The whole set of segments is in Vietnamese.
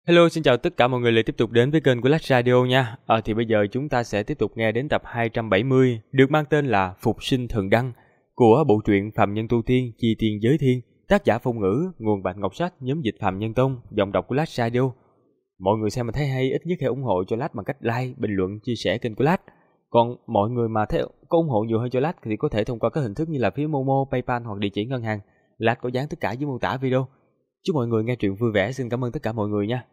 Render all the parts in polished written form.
Hello, xin chào tất cả mọi người lại tiếp tục đến với kênh của Lách Radio nha. Thì bây giờ chúng ta sẽ tiếp tục nghe đến tập 270 được mang tên là Phục sinh thần đăng của bộ truyện Phàm Nhân Tu Tiên Chi Tiên Giới Thiên, tác giả Phong Ngữ, nguồn Bạch Ngọc Sách, nhóm dịch Phàm Nhân Tông, giọng đọc của Lách Radio. Mọi người xem mà thấy hay ít nhất hãy ủng hộ cho Lách bằng cách like, bình luận, chia sẻ kênh của Lách. Còn mọi người mà thấy có ủng hộ nhiều hơn cho Lách thì có thể thông qua các hình thức như là phí Momo, PayPal hoặc địa chỉ ngân hàng. Lách có dán tất cả dưới mô tả video. Chúc mọi người nghe truyện vui vẻ. Xin cảm ơn tất cả mọi người nha.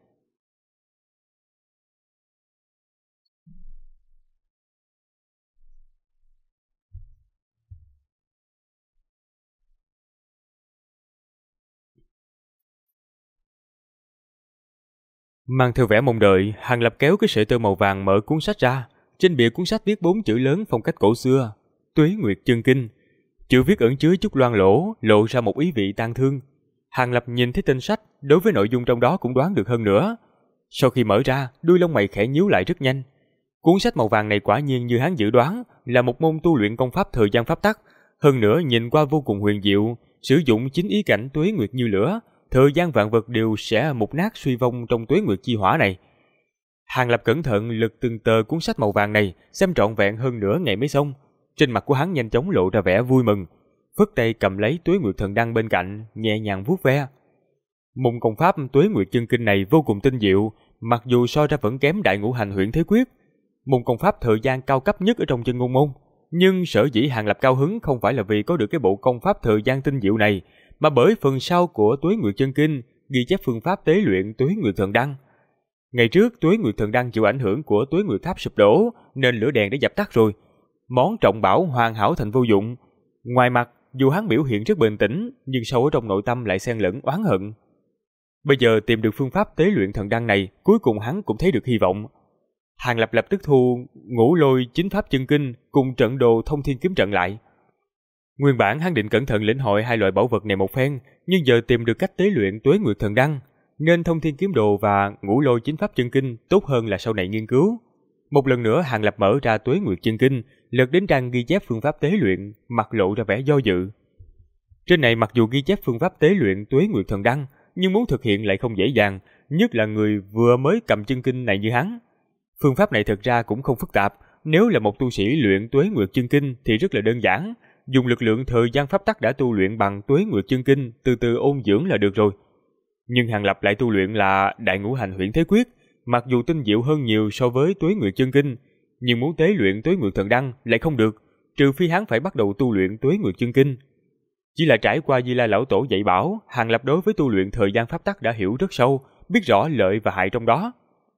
Mang theo vẻ mong đợi, Hàng Lập kéo cái sợi tơ màu vàng mở cuốn sách ra. Trên bìa cuốn sách viết 4 chữ lớn phong cách cổ xưa: Tuế Nguyệt Chân Kinh. Chữ viết ẩn chứa chút loang lỗ, lộ ra một ý vị tang thương. Hàng Lập nhìn thấy tên sách, đối với nội dung trong đó cũng đoán được hơn nữa. Sau khi mở ra, đuôi lông mày khẽ nhíu lại rất nhanh. Cuốn sách màu vàng này quả nhiên như hắn dự đoán, là một môn tu luyện công pháp thời gian pháp tắc, hơn nữa nhìn qua vô cùng huyền diệu, sử dụng chính ý cảnh tuế nguyệt như lửa, thời gian vạn vật đều sẽ mục nát suy vong trong tuế nguyệt chi hỏa này. Hàng Lập cẩn thận lật từng tờ cuốn sách màu vàng này, xem trọn vẹn hơn nửa ngày mới xong. Trên mặt của hắn nhanh chóng lộ ra vẻ vui mừng, phất tay cầm lấy tuế nguyệt thần đăng bên cạnh, nhẹ nhàng vuốt ve. Môn công pháp tuế nguyệt chân kinh này vô cùng tinh diệu, mặc dù so ra vẫn kém đại ngũ hành huyễn thế quyết, môn công pháp thời gian cao cấp nhất ở trong chân ngôn môn. Nhưng sở dĩ Hàng Lập cao hứng không phải là vì có được cái bộ công pháp thời gian tinh diệu này, mà bởi phần sau của Tuế Nguyệt Chân Kinh ghi chép phương pháp tế luyện Tuế Nguyệt Thần Đăng. Ngày trước Tuế Nguyệt Thần Đăng chịu ảnh hưởng của Tuế Nguyệt Tháp sụp đổ, nên lửa đèn đã dập tắt rồi. Món trọng bảo hoàn hảo thành vô dụng. Ngoài mặt, dù hắn biểu hiện rất bình tĩnh, nhưng sâu ở trong nội tâm lại xen lẫn oán hận. Bây giờ tìm được phương pháp tế luyện thần đăng này, cuối cùng hắn cũng thấy được hy vọng. Hàng Lập lập tức thu Ngũ Lôi Chính Pháp Chân Kinh cùng trận đồ Thông Thiên Kiếm Trận lại. Nguyên bản hắn định cẩn thận lĩnh hội hai loại bảo vật này một phen, nhưng giờ tìm được cách tế luyện Tuế Nguyệt Thần Đăng, nên Thông Thiên Kiếm Đồ và Ngũ Lôi Chính Pháp Chân Kinh tốt hơn là sau này nghiên cứu. Một lần nữa Hàng Lập mở ra Tuế Nguyệt Chân Kinh, lật đến trang ghi chép phương pháp tế luyện, mặt lộ ra vẻ do dự. Trên này mặc dù ghi chép phương pháp tế luyện Tuế Nguyệt Thần Đăng, nhưng muốn thực hiện lại không dễ dàng, nhất là người vừa mới cầm chân kinh này như hắn. Phương pháp này thật ra cũng không phức tạp, nếu là một tu sĩ luyện Tuế Nguyệt Chân Kinh thì rất là đơn giản, dùng lực lượng thời gian pháp tắc đã tu luyện bằng Tuế Nguyệt Chân Kinh, từ từ ôn dưỡng là được rồi. Nhưng Hàng Lập lại tu luyện là Đại Ngũ Hành Huyễn Thế Quyết, mặc dù tinh diệu hơn nhiều so với Tuế Nguyệt Chân Kinh, nhưng muốn tế luyện Tuế Nguyệt Thần Đăng lại không được, trừ phi hắn phải bắt đầu tu luyện Tuế Nguyệt Chân Kinh. Chỉ là trải qua Di La lão tổ dạy bảo, Hàng Lập đối với tu luyện thời gian pháp tắc đã hiểu rất sâu, biết rõ lợi và hại trong đó.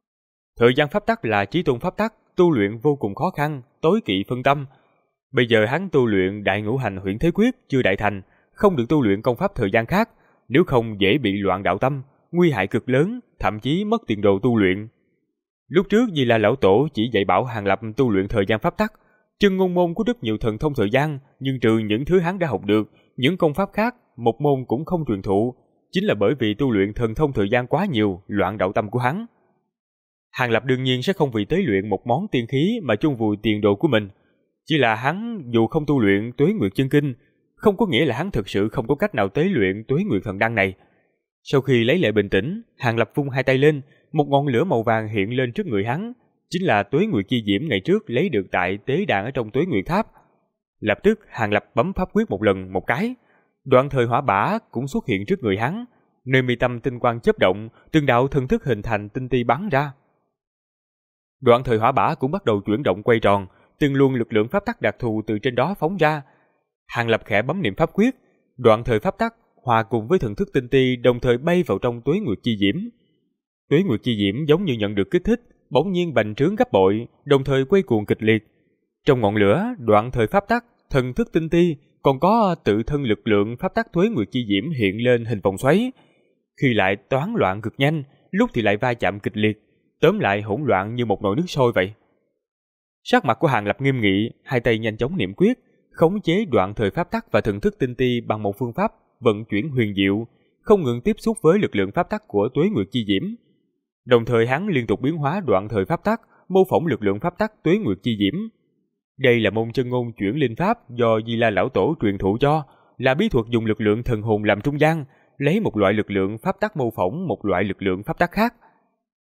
Thời gian pháp tắc là chí tôn pháp tắc, tu luyện vô cùng khó khăn, tối kỵ phân tâm. Bây giờ hắn tu luyện Đại Ngũ Hành Huyễn Thế Quyết chưa đại thành, không được tu luyện công pháp thời gian khác, nếu không dễ bị loạn đạo tâm, nguy hại cực lớn, thậm chí mất tiền đồ tu luyện. Lúc trước Di La lão tổ chỉ dạy bảo Hàng Lập tu luyện thời gian pháp tắc, chân ngôn môn có rất nhiều thần thông thời gian, nhưng trừ những thứ hắn đã học được, những công pháp khác một môn cũng không truyền thụ, chính là bởi vì tu luyện thần thông thời gian quá nhiều, loạn đạo tâm của hắn. Hàng Lập đương nhiên sẽ không vì tế luyện một món tiên khí mà chôn vùi tiền đồ của mình. Chỉ là hắn dù không tu luyện Tuế Nguyệt Chân Kinh, không có nghĩa là hắn thực sự không có cách nào tế luyện Tuế Nguyệt Thần Đăng này. Sau khi lấy lại bình tĩnh, Hàng Lập vung hai tay lên, một ngọn lửa màu vàng hiện lên trước người hắn, chính là Tuế Nguyệt Chi Diễm ngày trước lấy được tại tế đàn ở trong Tuế Nguyệt Tháp. Lập tức Hàng Lập bấm pháp quyết một lần một cái, đoạn thời hỏa bả cũng xuất hiện trước người hắn, nơi mi tâm tinh quang chớp động, từng đạo thần thức hình thành tinh ti bắn ra. Đoạn thời hỏa bả cũng bắt đầu chuyển động quay tròn, từng luồng lực lượng pháp tắc đặc thù từ trên đó phóng ra. Hàng Lập khẽ bấm niệm pháp quyết, đoạn thời pháp tắc hòa cùng với thần thức tinh ti đồng thời bay vào trong Tuế Nguyệt Chi Diễm. Tuế Nguyệt Chi Diễm giống như nhận được kích thích, bỗng nhiên bành trướng gấp bội, đồng thời quay cuồng kịch liệt. Trong ngọn lửa, đoạn thời pháp tắc, thần thức tinh ti, còn có tự thân lực lượng pháp tắc Tuế Nguyệt Chi Diễm hiện lên hình vòng xoáy. Khi lại toán loạn cực nhanh, lúc thì lại va chạm kịch liệt, tóm lại hỗn loạn như một nồi nước sôi vậy. Sắc mặt của Hàng Lập nghiêm nghị, hai tay nhanh chóng niệm quyết, khống chế đoạn thời pháp tắc và thần thức tinh ti bằng một phương pháp vận chuyển huyền diệu, không ngừng tiếp xúc với lực lượng pháp tắc của Tuế Nguyệt Chi Diễm. Đồng thời hắn liên tục biến hóa đoạn thời pháp tắc, mô phỏng lực lượng pháp tắc Tuế Nguyệt Chi Diễm. Đây là môn chân ngôn chuyển linh pháp do Di La lão tổ truyền thụ cho, là bí thuật dùng lực lượng thần hồn làm trung gian, lấy một loại lực lượng pháp tắc mô phỏng một loại lực lượng pháp tắc khác.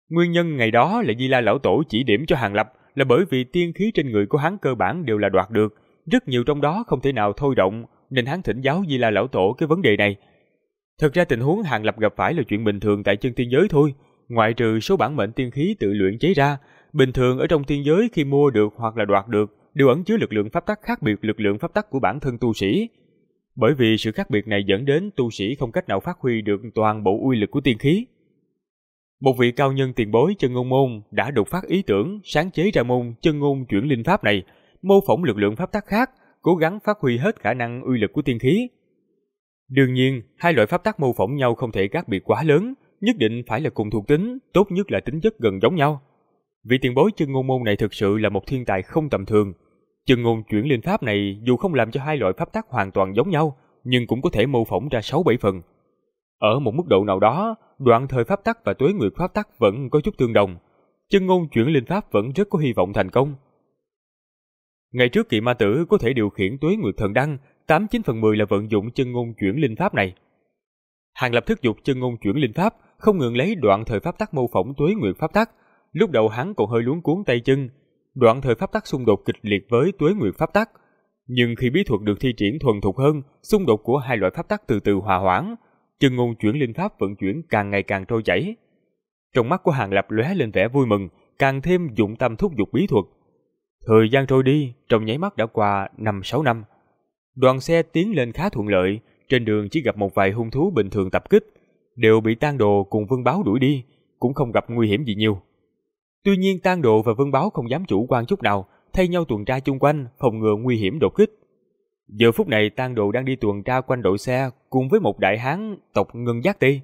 Nguyên nhân ngày đó là Di La lão tổ chỉ điểm cho Hàn Lập là bởi vì tiên khí trên người của hắn cơ bản đều là đoạt được, rất nhiều trong đó không thể nào thôi động, nên hắn thỉnh giáo Di La lão tổ cái vấn đề này. Thực ra tình huống Hàn Lập gặp phải là chuyện bình thường tại chân tiên giới thôi, ngoại trừ số bản mệnh tiên khí tự luyện chế ra, bình thường ở trong tiên giới khi mua được hoặc là đoạt được đều ẩn chứa lực lượng pháp tắc khác biệt lực lượng pháp tắc của bản thân tu sĩ. Bởi vì sự khác biệt này dẫn đến tu sĩ không cách nào phát huy được toàn bộ uy lực của tiên khí. Một vị cao nhân tiền bối Chân Ngôn môn đã đột phát ý tưởng sáng chế ra môn Chân Ngôn chuyển linh pháp này, mô phỏng lực lượng pháp tắc khác, cố gắng phát huy hết khả năng uy lực của tiên khí. Đương nhiên, hai loại pháp tắc mô phỏng nhau không thể khác biệt quá lớn, nhất định phải là cùng thuộc tính, tốt nhất là tính chất gần giống nhau. Vị tiền bối Chân Ngôn môn này thực sự là một thiên tài không tầm thường. Chân Ngôn chuyển linh pháp này dù không làm cho hai loại pháp tắc hoàn toàn giống nhau, nhưng cũng có thể mô phỏng ra 6-7 phần. Ở một mức độ nào đó, đoạn thời pháp tắc và tuế nguyệt pháp tắc vẫn có chút tương đồng. Chân Ngôn chuyển linh pháp vẫn rất có hy vọng thành công. Ngày trước Kỵ Ma Tử có thể điều khiển tuế nguyệt thần đăng, 8-9 phần 10 là vận dụng Chân Ngôn chuyển linh pháp này. Hàn Lập thúc giục Chân Ngôn chuyển linh pháp, không ngừng lấy đoạn thời pháp tắc mô phỏng tuế nguyệt pháp tắc. Lúc đầu hắn còn hơi luống cuống tay chân, đoạn thời pháp tắc xung đột kịch liệt với tuế nguyệt pháp tắc. Nhưng khi bí thuật được thi triển thuần thục hơn, xung đột của hai loại pháp tắc từ từ hòa hoãn, Chân Ngôn chuyển linh pháp vận chuyển càng ngày càng trôi chảy. Trong mắt của Hàn Lập lóe lên vẻ vui mừng, càng thêm dụng tâm thúc giục bí thuật. Thời gian trôi đi, trong nháy mắt đã qua 5-6 năm. Đoàn xe tiến lên khá thuận lợi, trên đường chỉ gặp một vài hung thú bình thường tập kích, đều bị Tang Đồ cùng Vân Báo đuổi đi, cũng không gặp nguy hiểm gì nhiều. Tuy nhiên Tang Đồ và Vân Báo không dám chủ quan chút nào, thay nhau tuần tra chung quanh, phòng ngừa nguy hiểm đột kích. Giờ phút này Tang Đồ đang đi tuần tra quanh đội xe cùng với một đại hán tộc Ngân Giác Ti.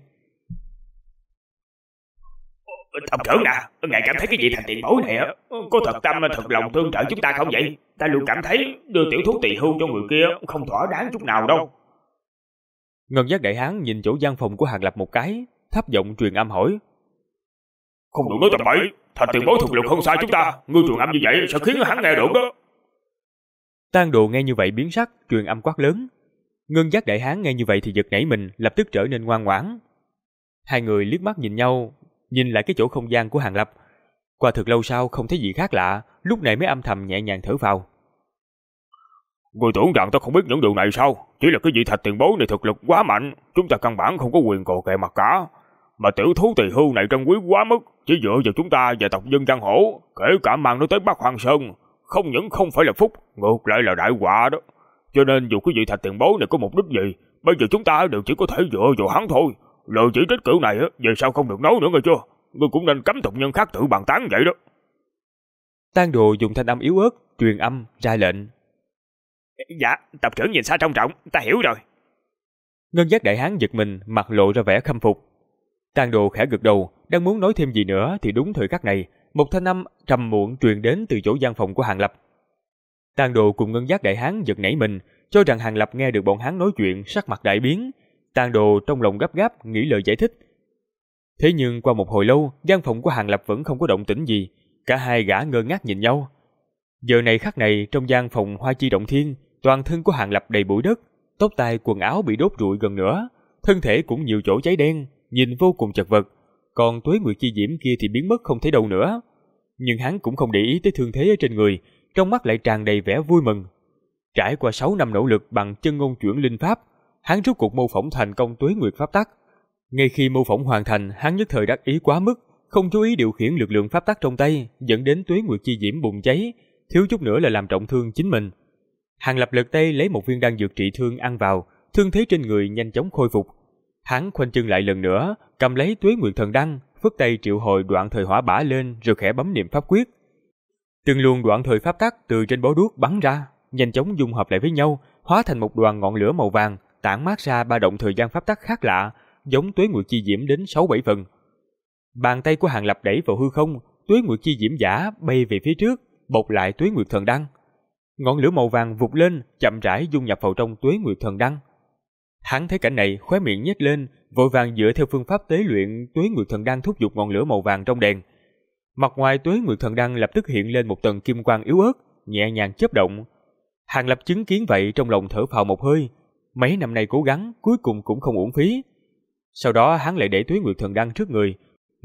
Tộc trưởng nè, ngài cảm thấy cái vị thành tiền bối này có thật tâm thật lòng tương trợ chúng ta không vậy? Ta luôn cảm thấy đưa tiểu thú tỳ hưu cho người kia không thỏa đáng chút nào đâu. Ngân Giác đại hán nhìn chỗ gian phòng của Hàn Lập một cái, thấp giọng truyền âm hỏi. Không được nói tầm bậy, thành tiền bối thực lực không sai chúng ta, ngươi truyền âm như vậy sẽ khiến hắn nghe được đó. Tang Đồ nghe như vậy biến sắc, truyền âm quát lớn. Ngân Giác đại hán nghe như vậy thì giật nảy mình, lập tức trở nên ngoan ngoãn. Hai người liếc mắt nhìn nhau, nhìn lại cái chỗ không gian của Hàn Lập. Qua thật lâu sau không thấy gì khác lạ, lúc này mới âm thầm nhẹ nhàng thở phào. Người tưởng rằng ta không biết những điều này sao? Chỉ là cái vị thạch tiền bối này thực lực quá mạnh, chúng ta căn bản không có quyền cò kè mặt cả. Mà tiểu thú tỳ hưu này trân quý quá mức, chỉ dựa vào chúng ta và tộc dân giang hồ, kể cả mang nó tới Bắc Hoàng Sơn, không những không phải là phúc, ngược lại là đại họa đó. Cho nên dù cái vị thạch tiền bối này có mục đích gì, bây giờ chúng ta đều chỉ có thể dựa vào hắn thôi. Lời chỉ trích kiểu này về sau không được nói nữa nghe chưa? Ngươi cũng nên cấm tộc nhân khác tự bàn tán vậy đó. Tang Đồ dùng thanh âm yếu ớt truyền âm ra lệnh. Dạ, tộc trưởng nhìn xa trông trọng, ta hiểu rồi. Ngân Giác đại hán giật mình, mặt lộ ra vẻ khâm phục. Tang Đồ khẽ gật đầu, đang muốn nói thêm gì nữa thì đúng thời khắc này, một thanh âm trầm muộn truyền đến từ chỗ gian phòng của Hàn Lập. Tang Đồ cùng Ngân Giác đại hán giật nảy mình, cho rằng Hàn Lập nghe được bọn hắn nói chuyện, sắc mặt đại biến. Tang Đồ trong lòng gấp gáp nghĩ lời giải thích. Thế nhưng qua một hồi lâu, gian phòng của Hàn Lập vẫn không có động tĩnh gì, cả hai gã ngơ ngác nhìn nhau. Giờ này khắc này, trong gian phòng Hoa Chi Động Thiên, toàn thân của Hàn Lập đầy bụi đất, tóc tai quần áo bị đốt rụi gần nửa, thân thể cũng nhiều chỗ cháy đen, nhìn vô cùng chật vật. Còn Tuế Nguyệt Chi Diễm kia thì biến mất không thấy đâu nữa. Nhưng hắn cũng không để ý tới thương thế ở trên người, trong mắt lại tràn đầy vẻ vui mừng. Trải qua 6 năm nỗ lực bằng chân ngôn chuyển linh pháp, hắn rốt cuộc mô phỏng thành công Tuế Nguyệt pháp tắc. Ngay khi mô phỏng hoàn thành, hắn nhất thời đắc ý quá mức, không chú ý điều khiển lực lượng pháp tắc trong tay, dẫn đến Tuế Nguyệt Chi Diễm bùng cháy, thiếu chút nữa là làm trọng thương chính mình. Hàn Lập lật tay lấy một viên đan dược trị thương ăn vào, thương thế trên người nhanh chóng khôi phục. Hắn khoanh chân lại lần nữa, cầm lấy Tuế Nguyệt thần đăng, phất tay triệu hồi đoạn thời hỏa bả lên rồi khẽ bấm niệm pháp quyết. Từng luồng đoạn thời pháp tắc từ trên bó đuốc bắn ra, nhanh chóng dung hợp lại với nhau, hóa thành một đoàn ngọn lửa màu vàng, tản mát ra ba động thời gian pháp tắc khác lạ, giống Tuế Nguyệt Chi Diễm đến 6-7 phần. Bàn tay của Hàn Lập đẩy vào hư không, Tuế Nguyệt Chi Diễm giả bay về phía trước, bọc lại Tuế Nguyệt thần đăng. Ngọn lửa màu vàng vụt lên, chậm rãi dung nhập vào trong Tuế Nguyệt thần đăng. Hắn thấy cảnh này, khóe miệng nhếch lên, vội vàng dựa theo phương pháp tế luyện Tuế Nguyệt thần đăng thúc giục ngọn lửa màu vàng trong đèn. Mặt ngoài Tuế Nguyệt thần đăng lập tức hiện lên một tầng kim quang yếu ớt, nhẹ nhàng chớp động. Hàn Lập chứng kiến vậy trong lòng thở phào một hơi, mấy năm nay cố gắng cuối cùng cũng không uổng phí. Sau đó hắn lại để Tuế Nguyệt thần đăng trước người,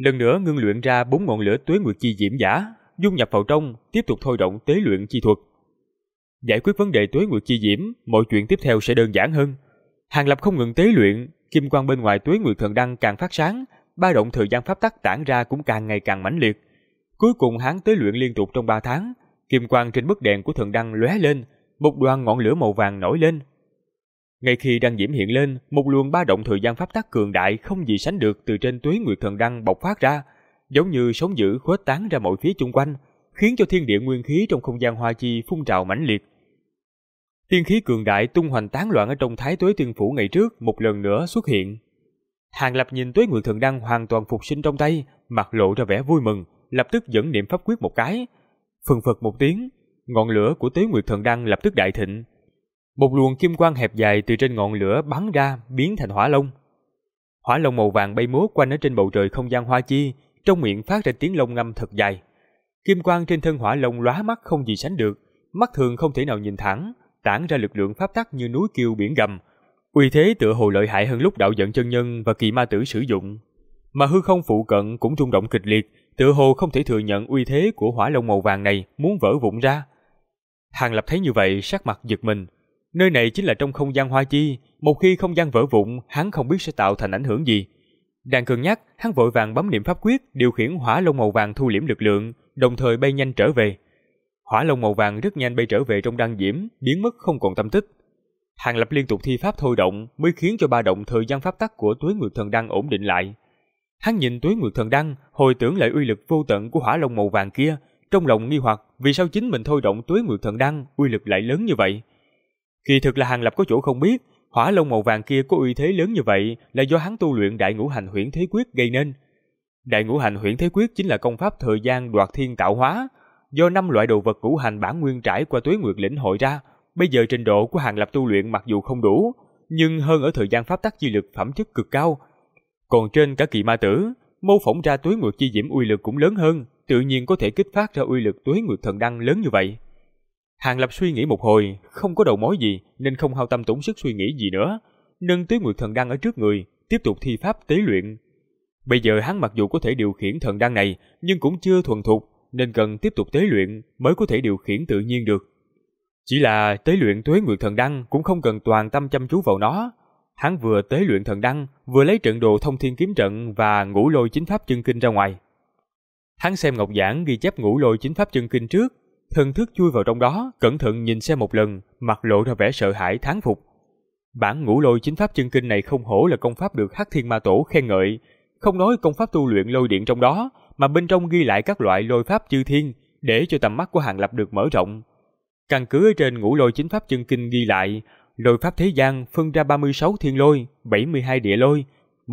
lần nữa ngưng luyện ra 4 ngọn lửa tuế nguyệt chi diễm giả, dung nhập vào trong, tiếp tục thôi động tế luyện chi thuật. Giải quyết vấn đề tuế nguyệt chi diễm, mọi chuyện tiếp theo sẽ đơn giản hơn. Hàng Lập không ngừng tế luyện, kim quang bên ngoài tuế nguyệt thần đăng càng phát sáng, ba động thời gian pháp tắc tản ra cũng càng ngày càng mãnh liệt. Cuối cùng hắn tế luyện liên tục trong 3 tháng, kim quang trên bức đèn của thần đăng lóe lên, một đoàn ngọn lửa màu vàng nổi lên. Ngay khi đăng diễm hiện lên, một luồng ba động thời gian pháp tắc cường đại không gì sánh được từ trên tuế nguyệt thần đăng bộc phát ra, giống như sóng dữ khuếch tán ra mọi phía chung quanh, khiến cho thiên địa nguyên khí trong không gian hoa chi phun trào mãnh liệt. Tiên khí cường đại tung hoành tán loạn ở trong Thái Tuế Tiên phủ ngày trước một lần nữa xuất hiện. Hàng Lập nhìn tuế nguyệt thần đăng hoàn toàn phục sinh trong tay, mặt lộ ra vẻ vui mừng, lập tức dẫn niệm pháp quyết một cái. Phừng phật một tiếng, ngọn lửa của tuế nguyệt thần đăng lập tức đại thịnh. Một luồng kim quang hẹp dài từ trên ngọn lửa bắn ra, biến thành hỏa long. Hỏa long màu vàng bay múa quanh ở trên bầu trời không gian hoa chi, trong miệng phát ra tiếng long ngâm thật dài. Kim quang trên thân hỏa long lóa mắt không gì sánh được, mắt thường không thể nào nhìn thẳng, tản ra lực lượng pháp tắc như núi kiêu biển gầm. Uy thế tựa hồ lợi hại hơn lúc đạo giận chân nhân và kỳ ma tử sử dụng. Mà hư không phụ cận cũng rung động kịch liệt, tựa hồ không thể thừa nhận uy thế của hỏa long màu vàng này muốn vỡ vụn ra. Hàng Lập thấy như vậy sắc mặt giật mình. Nơi này chính là trong không gian hoa chi, một khi không gian vỡ vụn, hắn không biết sẽ tạo thành ảnh hưởng gì. Đang cân nhắc, hắn vội vàng bấm niệm pháp quyết, điều khiển hỏa long màu vàng thu liễm lực lượng, đồng thời bay nhanh trở về. Hỏa long màu vàng rất nhanh bay trở về trong đăng diễm, biến mất không còn tâm tích. Hàng Lập liên tục thi pháp thôi động mới khiến cho ba động thời gian pháp tắc của tuế nguyệt thần đăng ổn định lại. Hắn nhìn tuế nguyệt thần đăng, hồi tưởng lại uy lực vô tận của hỏa long màu vàng kia, trong lòng nghi hoặc vì sao chính mình thôi động tuế nguyệt thần đăng uy lực lại lớn như vậy. Kỳ thực là Hàng Lập có chỗ không biết, hỏa long màu vàng kia có uy thế lớn như vậy là do hắn tu luyện Đại Ngũ Hành Huyễn Thế Quyết gây nên. Đại Ngũ Hành Huyễn Thế Quyết chính là công pháp thời gian đoạt thiên tạo hóa, do 5 loại đồ vật ngũ hành bản nguyên trải qua tuế nguyệt lĩnh hội ra. Bây giờ trình độ của Hàng Lập tu luyện mặc dù không đủ, nhưng hơn ở thời gian pháp tắc chi lực phẩm chất cực cao. Còn trên cả kỳ ma tử, mô phỏng ra tuế nguyệt chi diễm uy lực cũng lớn hơn, tự nhiên có thể kích phát ra uy lực tuế nguyệt thần đăng lớn như vậy. Hàng Lập suy nghĩ một hồi, không có đầu mối gì nên không hao tâm tổn sức suy nghĩ gì nữa, nâng tuế nguyệt thần đăng ở trước người, tiếp tục thi pháp tế luyện. Bây giờ hắn mặc dù có thể điều khiển thần đăng này, nhưng cũng chưa thuần thục, nên cần tiếp tục tế luyện mới có thể điều khiển tự nhiên được. Chỉ là tế luyện tuế nguyệt thần đăng cũng không cần toàn tâm chăm chú vào nó. Hắn vừa tế luyện thần đăng, vừa lấy trận đồ thông thiên kiếm trận và ngũ lôi chính pháp chân kinh ra ngoài. Hắn xem ngọc giản ghi chép ngũ lôi chính pháp chân kinh trước, thần thức chui vào trong đó, cẩn thận nhìn xem một lần, mặt lộ ra vẻ sợ hãi thán phục. Bản ngũ lôi chính pháp chân kinh này không hổ là công pháp được Hắc Thiên Ma Tổ khen ngợi, không nói công pháp tu luyện lôi điện trong đó, mà bên trong ghi lại các loại lôi pháp chư thiên, để cho tầm mắt của Hàng Lập được mở rộng. Căn cứ ở trên ngũ lôi chính pháp chân kinh ghi lại, lôi pháp thế gian phân ra 36 thiên lôi, 72 địa lôi,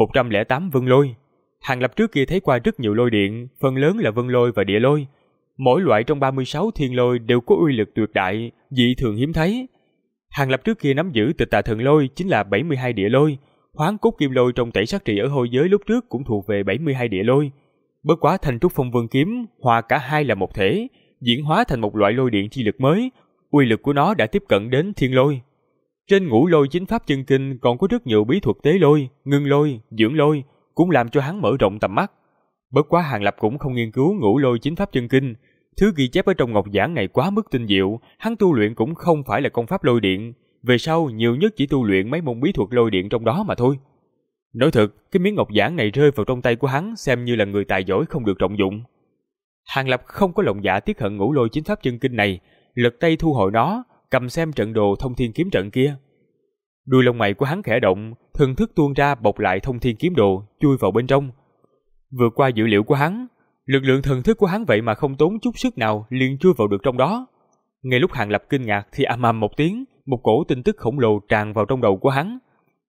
108 vân lôi. Hàng Lập trước kia thấy qua rất nhiều lôi điện, phần lớn là vân lôi và địa lôi. Mỗi loại trong 36 thiên lôi đều có uy lực tuyệt đại, dị thường hiếm thấy. Hàng Lập trước kia nắm giữ Tịch Tà Thần Lôi chính là 72 địa lôi, Hoán Cốt Kim Lôi trong Tẩy Sát Trì ở hôi giới lúc trước cũng thuộc về 72 địa lôi. Bất quá Thanh Trúc Phong Vân Kiếm hòa cả hai là một thể, diễn hóa thành một loại lôi điện chi lực mới, uy lực của nó đã tiếp cận đến thiên lôi. Trên ngũ lôi chính pháp chân kinh còn có rất nhiều bí thuật tế lôi, ngưng lôi, dưỡng lôi, cũng làm cho hắn mở rộng tầm mắt. Bất quá Hàng Lập cũng không nghiên cứu ngũ lôi chính pháp chân kinh, thứ ghi chép ở trong ngọc giản này quá mức tinh diệu, hắn tu luyện cũng không phải là công pháp lôi điện, về sau nhiều nhất chỉ tu luyện mấy môn bí thuật lôi điện trong đó mà thôi. Nói thật, cái miếng ngọc giản này rơi vào trong tay của hắn xem như là người tài giỏi không được trọng dụng. Hàng Lập không có lòng dạ tiếc hận ngũ lôi chính pháp chân kinh này, lật tay thu hồi nó, cầm xem trận đồ thông thiên kiếm trận kia. Đuôi lông mày của hắn khẽ động, thần thức tuôn ra bọc lại thông thiên kiếm đồ, chui vào bên trong. Vượt qua dữ liệu của hắn, lực lượng thần thức của hắn vậy mà không tốn chút sức nào liền chui vào được trong đó. Ngay lúc Hàng Lập kinh ngạc thì ầm ầm một tiếng, một cổ tin tức khổng lồ tràn vào trong đầu của hắn.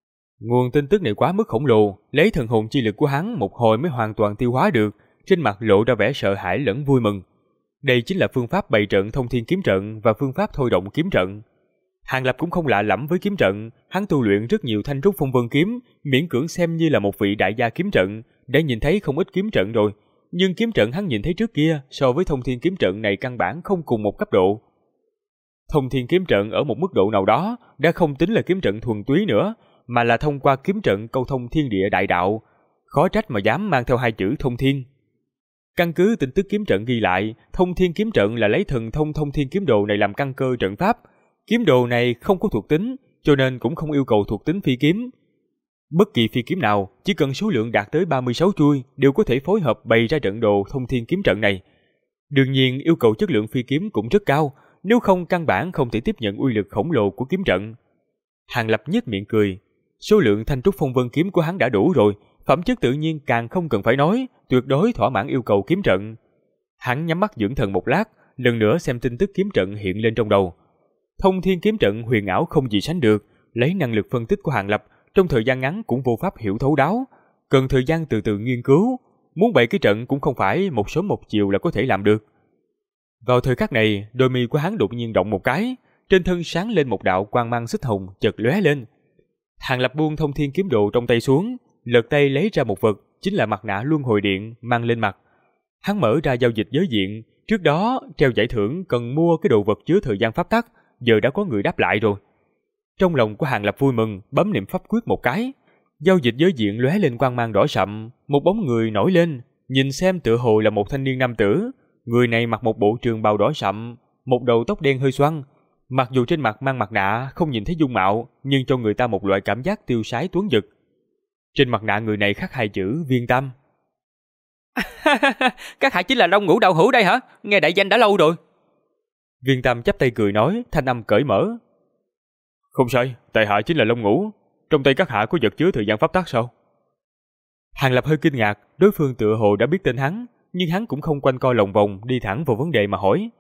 Nguồn tin tức này quá mức khổng lồ, lấy thần hồn chi lực của hắn một hồi mới hoàn toàn tiêu hóa được, trên mặt lộ ra vẻ sợ hãi lẫn vui mừng. Đây chính là phương pháp bày trận thông thiên kiếm trận và phương pháp thôi động kiếm trận. Hàng Lập cũng không lạ lẫm với kiếm trận, hắn tu luyện rất nhiều Thanh Trúc Phong Vân kiếm, miễn cưỡng xem như là một vị đại gia kiếm trận, đã nhìn thấy không ít kiếm trận rồi, nhưng kiếm trận hắn nhìn thấy trước kia so với thông thiên kiếm trận này căn bản không cùng một cấp độ. Thông thiên kiếm trận ở một mức độ nào đó đã không tính là kiếm trận thuần túy nữa, mà là thông qua kiếm trận câu thông thiên địa đại đạo. khó trách mà dám mang theo hai chữ thông thiên. Căn cứ tin tức kiếm trận ghi lại, thông thiên kiếm trận là lấy thần thông thông thiên kiếm đồ này làm căn cơ trận pháp. Kiếm đồ này không có thuộc tính, cho nên cũng không yêu cầu thuộc tính phi kiếm. Bất kỳ phi kiếm nào, chỉ cần số lượng đạt tới 36 chuôi, đều có thể phối hợp bày ra trận đồ thông thiên kiếm trận này. Đương nhiên, yêu cầu chất lượng phi kiếm cũng rất cao, nếu không căn bản không thể tiếp nhận uy lực khổng lồ của kiếm trận. Hàng Lập nhếch miệng cười, số lượng thanh trúc phong vân kiếm của hắn đã đủ rồi, phẩm chất tự nhiên càng không cần phải nói, tuyệt đối thỏa mãn yêu cầu kiếm trận. Hắn nhắm mắt dưỡng thần một lát, lần nữa xem tin tức kiếm trận hiện lên trong đầu. Thông thiên kiếm trận huyền ảo không gì sánh được, lấy năng lực phân tích của Hàng Lập, trong thời gian ngắn cũng vô pháp hiểu thấu đáo, cần thời gian từ từ nghiên cứu, muốn bày cái trận cũng không phải một sớm một chiều là có thể làm được. Vào thời khắc này, đôi mi của hắn đột nhiên động một cái, trên thân sáng lên một đạo quang mang xích hồng chợt lóe lên. Hàng Lập buông thông thiên kiếm đồ trong tay xuống, lật tay lấy ra một vật, chính là mặt nạ luân hồi điện mang lên mặt. Hắn mở ra giao dịch giới diện, trước đó treo giải thưởng cần mua cái đồ vật chứa thời gian pháp tắc, giờ đã có người đáp lại rồi. Trong lòng của Hàng Lập vui mừng, bấm niệm pháp quyết một cái, giao dịch giới diện lóe lên quang mang đỏ sậm, một bóng người nổi lên, nhìn xem tựa hồ là một thanh niên nam tử. Người này mặc một bộ trường bào đỏ sậm, một đầu tóc đen hơi xoăn, mặc dù trên mặt mang mặt nạ không nhìn thấy dung mạo, nhưng cho người ta một loại cảm giác tiêu sái tuấn giật. Trên mặt nạ người này khắc hai chữ Viên Tam. Các hạ chính là Long Ngũ đạo hữu đây hả? Nghe đại danh đã lâu rồi. Viên Tam chắp tay cười nói, thanh âm cởi mở. Không sai, tại hạ chính là Long Ngũ. Trong tay các hạ có vật chứa thời gian pháp tắc sao? Hàng Lập hơi kinh ngạc, đối phương tựa hồ đã biết tên hắn, nhưng hắn cũng không quanh co lòng vòng, đi thẳng vào vấn đề mà hỏi.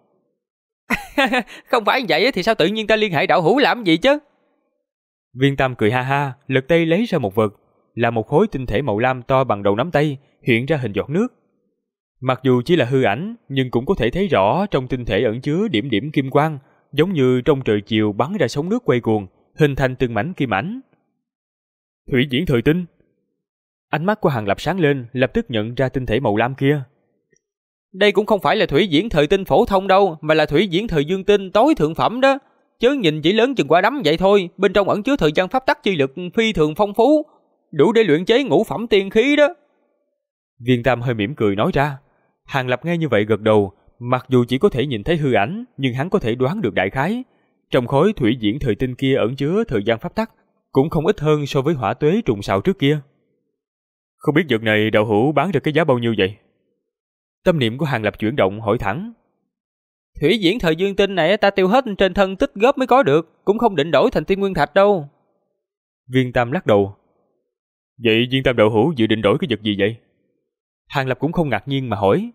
Không phải vậy thì sao tự nhiên ta liên hệ đạo hữu làm gì chứ? Viên Tam cười ha ha, lật tay lấy ra một vật, là một khối tinh thể màu lam to bằng đầu nắm tay, hiện ra hình giọt nước. Mặc dù chỉ là hư ảnh, nhưng cũng có thể thấy rõ trong tinh thể ẩn chứa điểm điểm kim quang, giống như trong trời chiều bắn ra sóng nước quay cuồng, hình thành từng mảnh kim ảnh. Thủy diễn thời tinh. Ánh mắt của Hàng Lập sáng lên, lập tức nhận ra tinh thể màu lam kia. Đây cũng không phải là thủy diễn thời tinh phổ thông đâu, mà là thủy diễn thời dương tinh tối thượng phẩm đó. Chớ nhìn chỉ lớn chừng quả đấm vậy thôi, bên trong ẩn chứa thời gian pháp tắc chi lực phi thường phong phú, đủ để luyện chế ngũ phẩm tiên khí đó. Viên Tam hơi mỉm cười nói ra. Hàng Lập nghe như vậy gật đầu, mặc dù chỉ có thể nhìn thấy hư ảnh, nhưng hắn có thể đoán được đại khái. Trong khối thủy diễn thời tinh kia ẩn chứa thời gian pháp tắc, cũng không ít hơn so với hỏa tuế trùng sào trước kia. Không biết vật này đạo hữu bán được cái giá bao nhiêu vậy? Tâm niệm của Hàng Lập chuyển động hỏi thẳng. Thủy diễn thời dương tinh này ta tiêu hết trên thân tích góp mới có được, cũng không định đổi thành tiên nguyên thạch đâu. Viên Tam lắc đầu. Vậy Viên Tam đạo hữu dự định đổi cái vật gì vậy? Hàng Lập cũng không ngạc nhiên mà hỏi.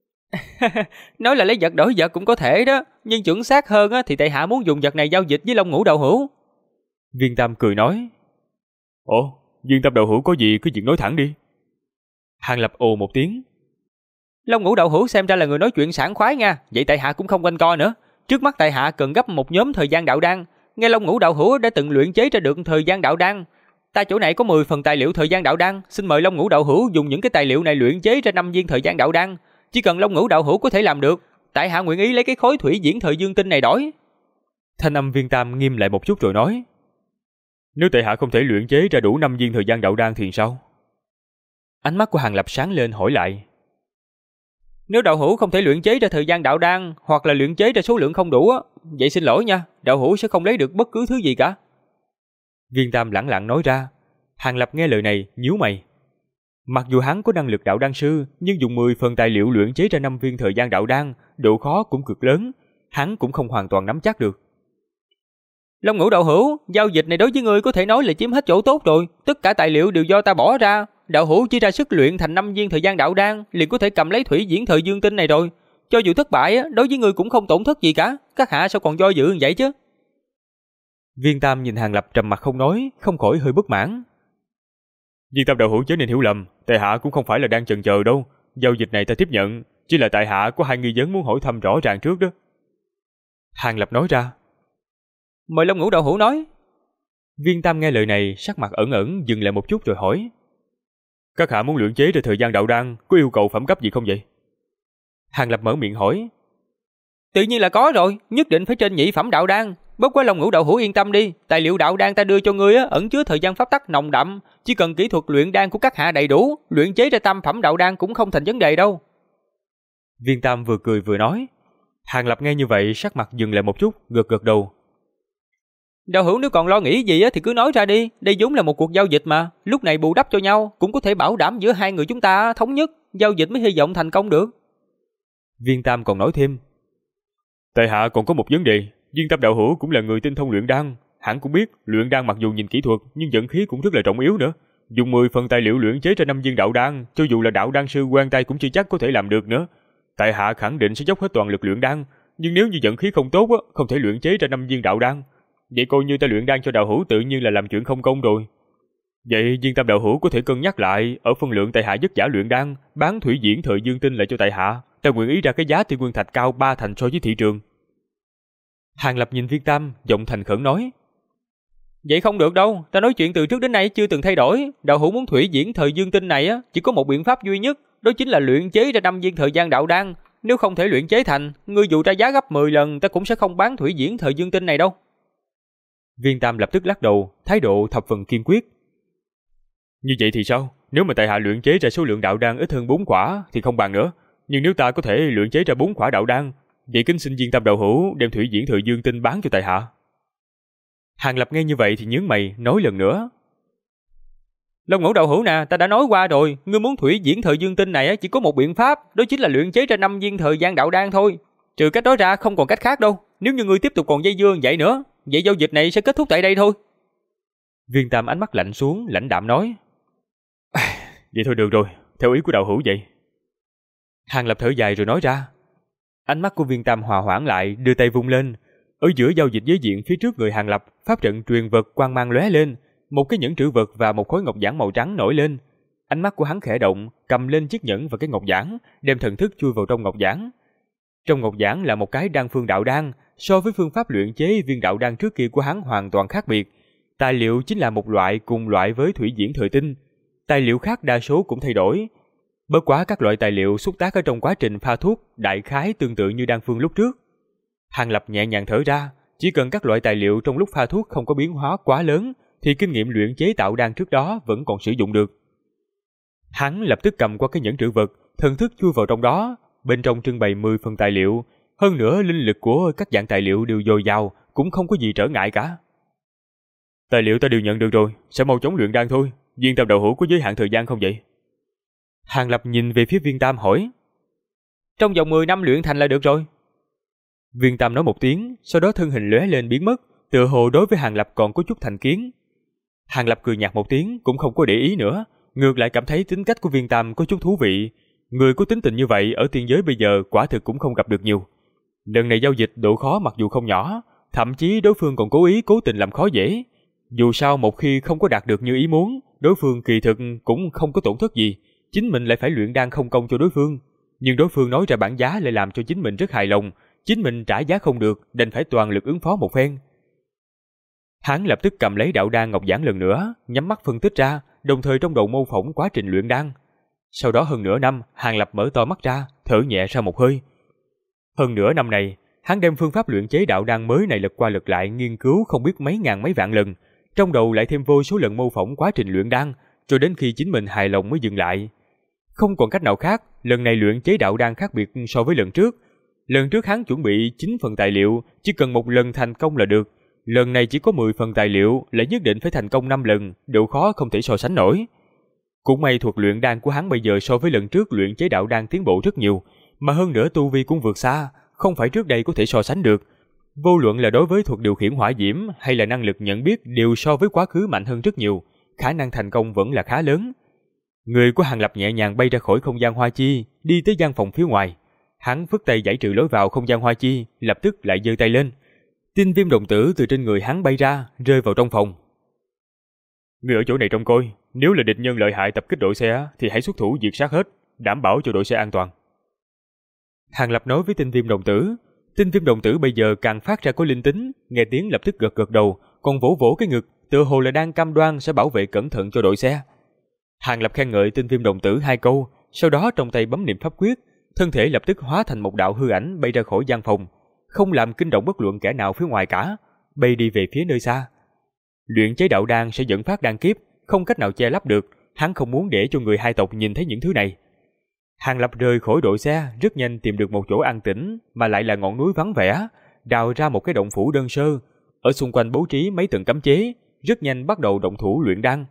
Nói là lấy vật đổi vật cũng có thể đó, nhưng chuẩn xác hơn thì tại hạ muốn dùng vật này giao dịch với Long Ngũ đạo hữu. Viên Tam cười nói. Ồ, Viên Tam đạo hữu có gì cứ việc nói thẳng đi. Hàng Lập ồ một tiếng. Long Ngũ đạo hữu xem ra là người nói chuyện sảng khoái nha, vậy tại hạ cũng không quanh co nữa. Trước mắt tại hạ cần gấp một nhóm thời gian đạo đan, nghe Long Ngũ đạo hữu đã từng luyện chế ra được thời gian đạo đan. Ta chỗ này có 10 phần tài liệu thời gian đạo đan, xin mời Long Ngũ đạo hữu dùng những cái tài liệu này luyện chế ra 5 viên thời gian đạo đan. Chỉ cần Long Ngũ đạo hữu có thể làm được, tại hạ nguyện ý lấy cái khối thủy diễn thời dương tinh này đổi. Thanh âm Viên Tam nghiêm lại một chút rồi nói. Nếu tại hạ không thể luyện chế ra đủ 5 viên thời gian đạo đan thì sao? Ánh mắt của Hàng Lập sáng lên hỏi lại. Nếu đạo hữu không thể luyện chế ra thời gian đạo đan, hoặc là luyện chế ra số lượng không đủ vậy xin lỗi nha, đạo hữu sẽ không lấy được bất cứ thứ gì cả. Viên Tam lẳng lặng nói ra. Hàng Lập nghe lời này nhíu mày. Mặc dù hắn có năng lực đạo đan sư, nhưng dùng 10 phần tài liệu luyện chế ra 5 viên thời gian đạo đan, độ khó cũng cực lớn, hắn cũng không hoàn toàn nắm chắc được. Long Ngũ đạo hữu, giao dịch này đối với ngươi có thể nói là chiếm hết chỗ tốt rồi, tất cả tài liệu đều do ta bỏ ra, đạo hữu chỉ ra sức luyện thành 5 viên thời gian đạo đan, liền có thể cầm lấy thủy diễn thời dương tinh này rồi. Cho dù thất bại đối với ngươi cũng không tổn thất gì cả, các hạ sao còn do dự như vậy chứ? Viên Tam nhìn Hàng Lập trầm mặt không nói, không khỏi hơi bất mãn. Viên Tam đạo hữu chớ nên hiểu lầm, tại hạ cũng không phải là đang chần chờ đâu, giao dịch này ta tiếp nhận, chỉ là tại hạ có hai nghi vấn muốn hỏi thăm rõ ràng trước đó. Hàng Lập nói ra. Mời Long Ngũ đạo hữu nói. Viên Tam nghe lời này, sắc mặt ẩn ẩn dừng lại một chút rồi hỏi. Các hạ muốn luyện chế ra thời gian đạo đan, có yêu cầu phẩm cấp gì không vậy? Hàng Lập mở miệng hỏi. Tự nhiên là có rồi, nhất định phải trên nhị phẩm đạo đan. Bất quá Long Ngũ đạo hữu yên tâm đi, tài liệu đạo đan ta đưa cho ngươi ẩn chứa thời gian pháp tắc nồng đậm, chỉ cần kỹ thuật luyện đan của các hạ đầy đủ, luyện chế ra tam phẩm đạo đan cũng không thành vấn đề đâu. Viên Tam vừa cười vừa nói. Hàng Lập nghe như vậy sắc mặt dừng lại một chút, gật gật đầu. Đạo hữu nếu còn lo nghĩ gì thì cứ nói ra đi, đây vốn là một cuộc giao dịch mà, lúc này bù đắp cho nhau cũng có thể bảo đảm giữa hai người chúng ta thống nhất, giao dịch mới hy vọng thành công được. Viên Tam còn nói thêm. Tại hạ còn có một vấn đề, Viên Tam đạo hữu cũng là người tinh thông luyện đan, hẳn cũng biết luyện đan mặc dù nhìn kỹ thuật nhưng vận khí cũng rất là trọng yếu nữa. Dùng 10 phần tài liệu luyện chế ra 5 viên đạo đan, cho dù là đạo đan sư quen tay cũng chưa chắc có thể làm được nữa. Tại hạ khẳng định sẽ dốc hết toàn lực luyện đan, nhưng nếu như vận khí không tốt không thể luyện chế ra 5 viên đạo đan. Vậy coi như ta luyện đan cho đạo hữu tự nhiên là làm chuyện không công rồi. Vậy Viên Tam đạo hữu có thể cân nhắc lại, ở phân lượng tại hạ vất vả luyện đan, bán thủy diễn thời dương tinh lại cho tại hạ, ta nguyện ý ra cái giá thiên nguyên thạch cao 3 thành so với thị trường. Hàng Lập nhìn Viên Tam, giọng thành khẩn nói. Vậy không được đâu, ta nói chuyện từ trước đến nay chưa từng thay đổi, đạo hữu muốn thủy diễn thời dương tinh này chỉ có một biện pháp duy nhất, đó chính là luyện chế ra 5 viên thời gian đạo đan. Nếu không thể luyện chế thành, ngươi dù ra giá gấp 10 lần ta cũng sẽ không bán thủy diễn thời dương tinh này đâu. Viên Tam lập tức lắc đầu, thái độ thập phần kiên quyết. Như vậy thì sao? Nếu mà tại hạ luyện chế ra số lượng đạo đan ít hơn 4 quả thì không bàn nữa. Nhưng nếu ta có thể luyện chế ra 4 quả đạo đan, vậy kính xin Viên Tam đạo hữu đem thủy diễn thời dương tinh bán cho tại hạ. Hàng Lập nghe như vậy thì nhướng mày, nói lần nữa. Long Ngũ đạo hữu nè, ta đã nói qua rồi, ngươi muốn thủy diễn thời dương tinh này chỉ có một biện pháp, đó chính là luyện chế ra 5 viên thời gian đạo đan thôi. Trừ cách đó ra không còn cách khác đâu. Nếu như ngươi tiếp tục còn dây dưa vậy nữa, vậy giao dịch này sẽ kết thúc tại đây thôi. Viên Tam ánh mắt lạnh xuống, lãnh đạm nói. Vậy thôi được rồi, theo ý của đạo hữu vậy. Hàng Lập thở dài rồi nói ra. Ánh mắt của Viên Tam hòa hoãn lại, đưa tay vung lên. Ở giữa giao dịch giới diện phía trước người Hàng Lập, pháp trận truyền vật quang mang lóe lên, một cái nhẫn trữ vật và một khối ngọc giản màu trắng nổi lên. Ánh mắt của hắn khẽ động, cầm lên chiếc nhẫn và cái ngọc giản, đem thần thức chui vào trong ngọc giản. Trong ngọc giản là một cái đan phương đạo đan, so với phương pháp luyện chế viên đạo đan trước kia của hắn hoàn toàn khác biệt. Tài liệu chính là một loại cùng loại với thủy diễn thời tinh. Tài liệu khác đa số cũng thay đổi. Bất quá các loại tài liệu xúc tác ở trong quá trình pha thuốc đại khái tương tự như đan phương lúc trước. Hàng Lập nhẹ nhàng thở ra, chỉ cần các loại tài liệu trong lúc pha thuốc không có biến hóa quá lớn thì kinh nghiệm luyện chế tạo đan trước đó vẫn còn sử dụng được. Hắn lập tức cầm qua cái nhẫn trữ vật, thần thức chui vào trong đó, bên trong trưng bày 10 phần tài liệu, hơn nữa linh lực của các dạng tài liệu đều dồi dào, cũng không có gì trở ngại cả. Tài liệu ta đều nhận được rồi, sẽ mau chóng luyện đan thôi. Viên Tam đạo hữu có giới hạn thời gian không vậy? Hàng Lập nhìn về phía Viên Tam hỏi. Trong vòng 10 năm luyện thành là được rồi. Viên Tam nói một tiếng, sau đó thân hình lóe lên biến mất, tựa hồ đối với Hàng Lập còn có chút thành kiến. Hàng Lập cười nhạt một tiếng, cũng không có để ý nữa, ngược lại cảm thấy tính cách của Viên Tam có chút thú vị. Người có tính tình như vậy ở tiên giới bây giờ quả thực cũng không gặp được nhiều. Lần này giao dịch độ khó mặc dù không nhỏ, thậm chí đối phương còn cố tình làm khó dễ. Dù sao một khi không có đạt được như ý muốn, đối phương kỳ thực cũng không có tổn thất gì, chính mình lại phải luyện đan không công cho đối phương. Nhưng đối phương nói ra bản giá lại làm cho chính mình rất hài lòng, chính mình trả giá không được, đành phải toàn lực ứng phó một phen. Hắn lập tức cầm lấy đạo đan ngọc giản lần nữa, nhắm mắt phân tích ra, đồng thời trong đầu mô phỏng quá trình luyện đan. Sau đó hơn nửa năm, Hàng Lập mở to mắt ra, thở nhẹ ra một hơi. Hơn nửa năm này, hắn đem phương pháp luyện chế đạo đan mới này lật qua lật lại nghiên cứu không biết mấy ngàn mấy vạn lần, trong đầu lại thêm vô số lần mô phỏng quá trình luyện đan, cho đến khi chính mình hài lòng mới dừng lại. Không còn cách nào khác, lần này luyện chế đạo đan khác biệt so với lần trước. Lần trước hắn chuẩn bị 9 phần tài liệu, chỉ cần một lần thành công là được. Lần này chỉ có 10 phần tài liệu, lại nhất định phải thành công 5 lần, độ khó không thể so sánh nổi. Cũng may thuật luyện đan của hắn bây giờ so với lần trước luyện chế đạo đan tiến bộ rất nhiều, mà hơn nữa tu vi cũng vượt xa, không phải trước đây có thể so sánh được. Vô luận là đối với thuật điều khiển hỏa diễm hay là năng lực nhận biết đều so với quá khứ mạnh hơn rất nhiều, khả năng thành công vẫn là khá lớn. Người của Hàng Lập nhẹ nhàng bay ra khỏi không gian hoa chi, đi tới gian phòng phía ngoài. Hắn phất tay giải trừ lối vào không gian hoa chi, lập tức lại giơ tay lên. Tinh viêm đồng tử từ trên người hắn bay ra, rơi vào trong phòng. Người ở chỗ này trông coi, nếu là địch nhân lợi hại tập kích đội xe thì hãy xuất thủ diệt sát hết, đảm bảo cho đội xe an toàn. Hàng Lập nói với tinh viêm đồng tử. Tinh viêm đồng tử bây giờ càng phát ra có linh tính, nghe tiếng lập tức gật gật đầu, còn vỗ vỗ cái ngực, tựa hồ là đang cam đoan sẽ bảo vệ cẩn thận cho đội xe. Hàng Lập khen ngợi tinh viêm đồng tử 2 câu, sau đó trong tay bấm niệm pháp quyết, thân thể lập tức hóa thành một đạo hư ảnh bay ra khỏi gian phòng, không làm kinh động bất luận kẻ nào phía ngoài cả. bay đi về phía nơi xa. Luyện chế đạo đan sẽ dẫn phát đan kiếp, không cách nào che lấp được, hắn không muốn để cho người hai tộc nhìn thấy những thứ này. Hàng Lập rời khỏi đội xe, rất nhanh tìm được một chỗ an tĩnh mà lại là ngọn núi vắng vẻ, đào ra một cái động phủ đơn sơ, ở xung quanh bố trí mấy tầng cấm chế, rất nhanh bắt đầu động thủ luyện đan.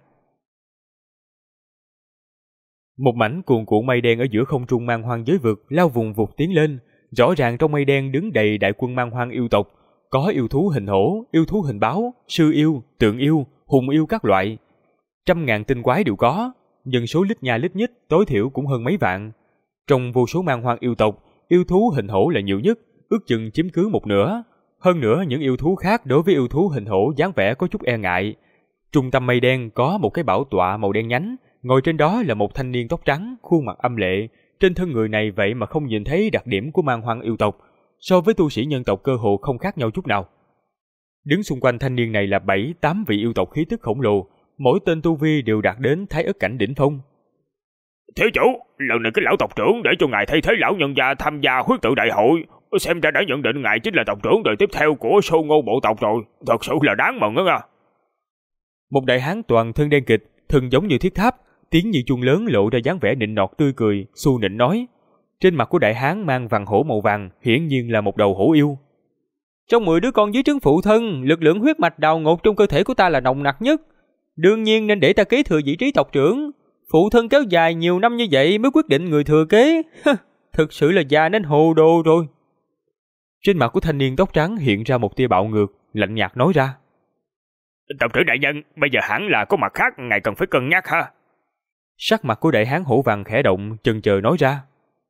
Một mảnh cuồn cuộn mây đen ở giữa không trung man hoang giới vực lao vùng vụt tiến lên, rõ ràng trong mây đen đứng đầy đại quân man hoang yêu tộc, có yêu thú hình hổ, yêu thú hình báo, sư yêu, tượng yêu, hùng yêu các loại. 100.000 tinh quái đều có, nhân số lít nha lít nhít tối thiểu cũng hơn mấy vạn. Trong vô số man hoang yêu tộc, yêu thú hình hổ là nhiều nhất, ước chừng chiếm cứ một nửa. Hơn nữa những yêu thú khác đối với yêu thú hình hổ dáng vẻ có chút e ngại. Trung tâm mây đen có một cái bảo tọa màu đen nhánh, ngồi trên đó là một thanh niên tóc trắng, khuôn mặt âm lệ. Trên thân người này vậy mà không nhìn thấy đặc điểm của man hoang yêu tộc, so với tu sĩ nhân tộc cơ hồ không khác nhau chút nào. Đứng xung quanh thanh niên này là 7-8 vị yêu tộc khí tức khổng lồ, mỗi tên tu vi đều đạt đến thái ức cảnh đỉnh phong. Thiếu chủ, lần này cái lão tộc trưởng để cho ngài thay thế lão nhân gia tham gia huyết tự đại hội, xem ra đã nhận định ngài chính là tộc trưởng đời tiếp theo của Sô Ngô bộ tộc rồi, thật sự là đáng mừng đó nha. Một đại hán toàn thân đen kịt, thân giống như thiết tháp, tiếng như chuông lớn lộ ra dáng vẻ nịnh nọt tươi cười, xu nịnh nói. Trên mặt của đại hán mang vằn hổ màu vàng, hiển nhiên là một đầu hổ yêu. Trong 10 đứa con dưới trứng phụ thân, lực lượng huyết mạch đào ngột trong cơ thể của ta là nồng nặc nhất. Đương nhiên nên để ta kế thừa vị trí tộc trưởng. Phụ thân kéo dài nhiều năm như vậy mới quyết định người thừa kế. Thực sự là già nên hồ đồ rồi. Trên mặt của thanh niên tóc trắng hiện ra một tia bạo ngược, lạnh nhạt nói ra. Tộc trưởng đại nhân, bây giờ hẳn là có mặt khác ngài cần phải cân nhắc ha. Sắc mặt của đại hán hổ vàng khẽ động, chần chờ nói ra.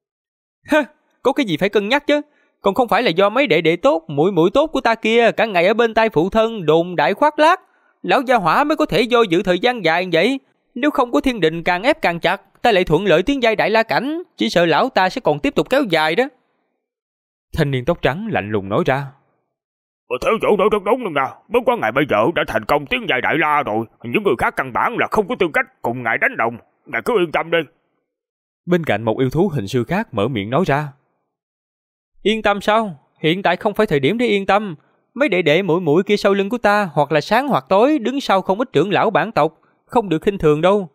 Có cái gì phải cân nhắc chứ? Còn không phải là do mấy đệ đệ tốt, muội muội tốt của ta kia cả ngày ở bên tai phụ thân đồn đại khoác lác. Lão gia hỏa mới có thể do dự thời gian dài như vậy. Nếu không có thiên đình càng ép càng chặt, ta lại thuận lợi tiến giai đại la cảnh, chỉ sợ lão ta sẽ còn tiếp tục kéo dài đó. Thanh niên tóc trắng lạnh lùng nói ra. Thiếu chủ nói rất đúng luôn nè, bất quá ngài bây giờ đã thành công tiến giai đại la rồi, những người khác căn bản là không có tư cách cùng ngài đánh đồng, ngài cứ yên tâm đi. Bên cạnh một yêu thú hình sư khác mở miệng nói ra. Yên tâm sao? Hiện tại không phải thời điểm để yên tâm. Mấy đệ đệ muội muội kia sau lưng của ta, hoặc là sáng hoặc tối đứng sau không ít trưởng lão bản tộc, không được khinh thường đâu.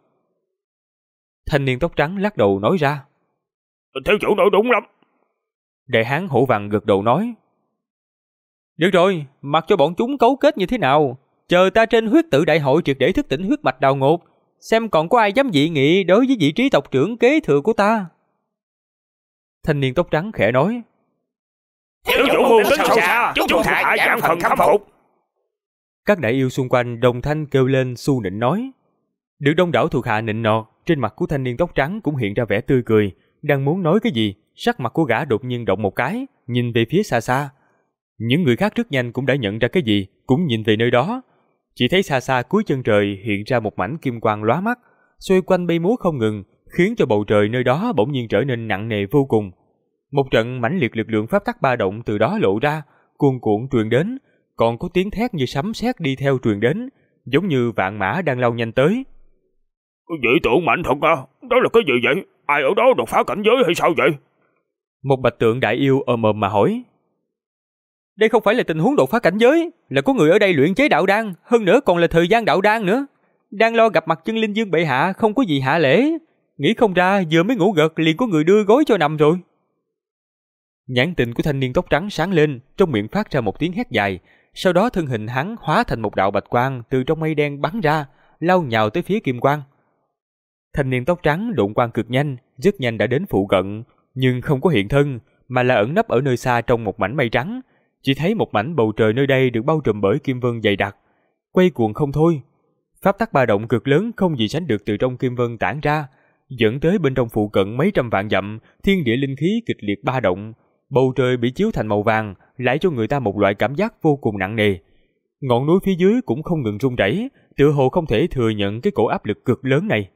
Thanh niên tóc trắng lắc đầu nói ra. Thiếu chủ nói đúng lắm. Đại hán hổ vàng gật đầu nói. Được rồi, mặc cho bọn chúng cấu kết như thế nào, chờ ta trên huyết tự đại hội triệt để thức tỉnh huyết mạch đào ngột, xem còn có ai dám dị nghị đối với vị trí tộc trưởng kế thừa của ta. Thanh niên tóc trắng khẽ nói. Thiếu chủ mưu tính sâu xa, chúng hạ giảng phần khâm phục. Các đại yêu xung quanh đồng thanh kêu lên xu nịnh nói. Được đông đảo thuộc hạ nịnh nọt, trên mặt của thanh niên tóc trắng cũng hiện ra vẻ tươi cười, đang muốn nói cái gì, sắc mặt của gã đột nhiên động một cái, nhìn về phía xa xa. Những người khác rất nhanh cũng đã nhận ra cái gì, cũng nhìn về nơi đó. Chỉ thấy xa xa cuối chân trời hiện ra một mảnh kim quang lóa mắt, xoay quanh bay múa không ngừng, khiến cho bầu trời nơi đó bỗng nhiên trở nên nặng nề vô cùng. Một trận mãnh liệt lực lượng pháp tắc ba động từ đó lộ ra, cuồn cuộn truyền đến, còn có tiếng thét như sấm sét đi theo truyền đến, giống như vạn mã đang lao nhanh tới. Dị tượng mạnh thật à? Đó là cái gì vậy? Ai ở đó đột phá cảnh giới hay sao vậy? Một bạch tượng đại yêu ồm ồm mà hỏi. Đây không phải là tình huống đột phá cảnh giới, là có người ở đây luyện chế đạo đan, hơn nữa còn là thời gian đạo đan nữa. Đang lo gặp mặt chân linh dương bệ hạ, không có gì hạ lễ. Nghĩ không ra vừa mới ngủ gật liền có người đưa gối cho nằm rồi. Nhãn tình của thanh niên tóc trắng sáng lên, trong miệng phát ra một tiếng hét dài, sau đó thân hình hắn hóa thành một đạo bạch quang từ trong mây đen bắn ra, lao nhào tới phía kim quang. Thanh niên tóc trắng độn quang cực nhanh, rất nhanh đã đến phụ cận, nhưng không có hiện thân, mà là ẩn nấp ở nơi xa trong một mảnh mây trắng. Chỉ thấy một mảnh bầu trời nơi đây được bao trùm bởi kim vân dày đặc, quay cuồng không thôi. Pháp tắc ba động cực lớn không gì sánh được từ trong kim vân tản ra, dẫn tới bên trong phụ cận mấy trăm vạn dặm, thiên địa linh khí kịch liệt ba động. Bầu trời bị chiếu thành màu vàng, lại cho người ta một loại cảm giác vô cùng nặng nề. Ngọn núi phía dưới cũng không ngừng rung rẩy, tựa hồ không thể thừa nhận cái cổ áp lực cực lớn này.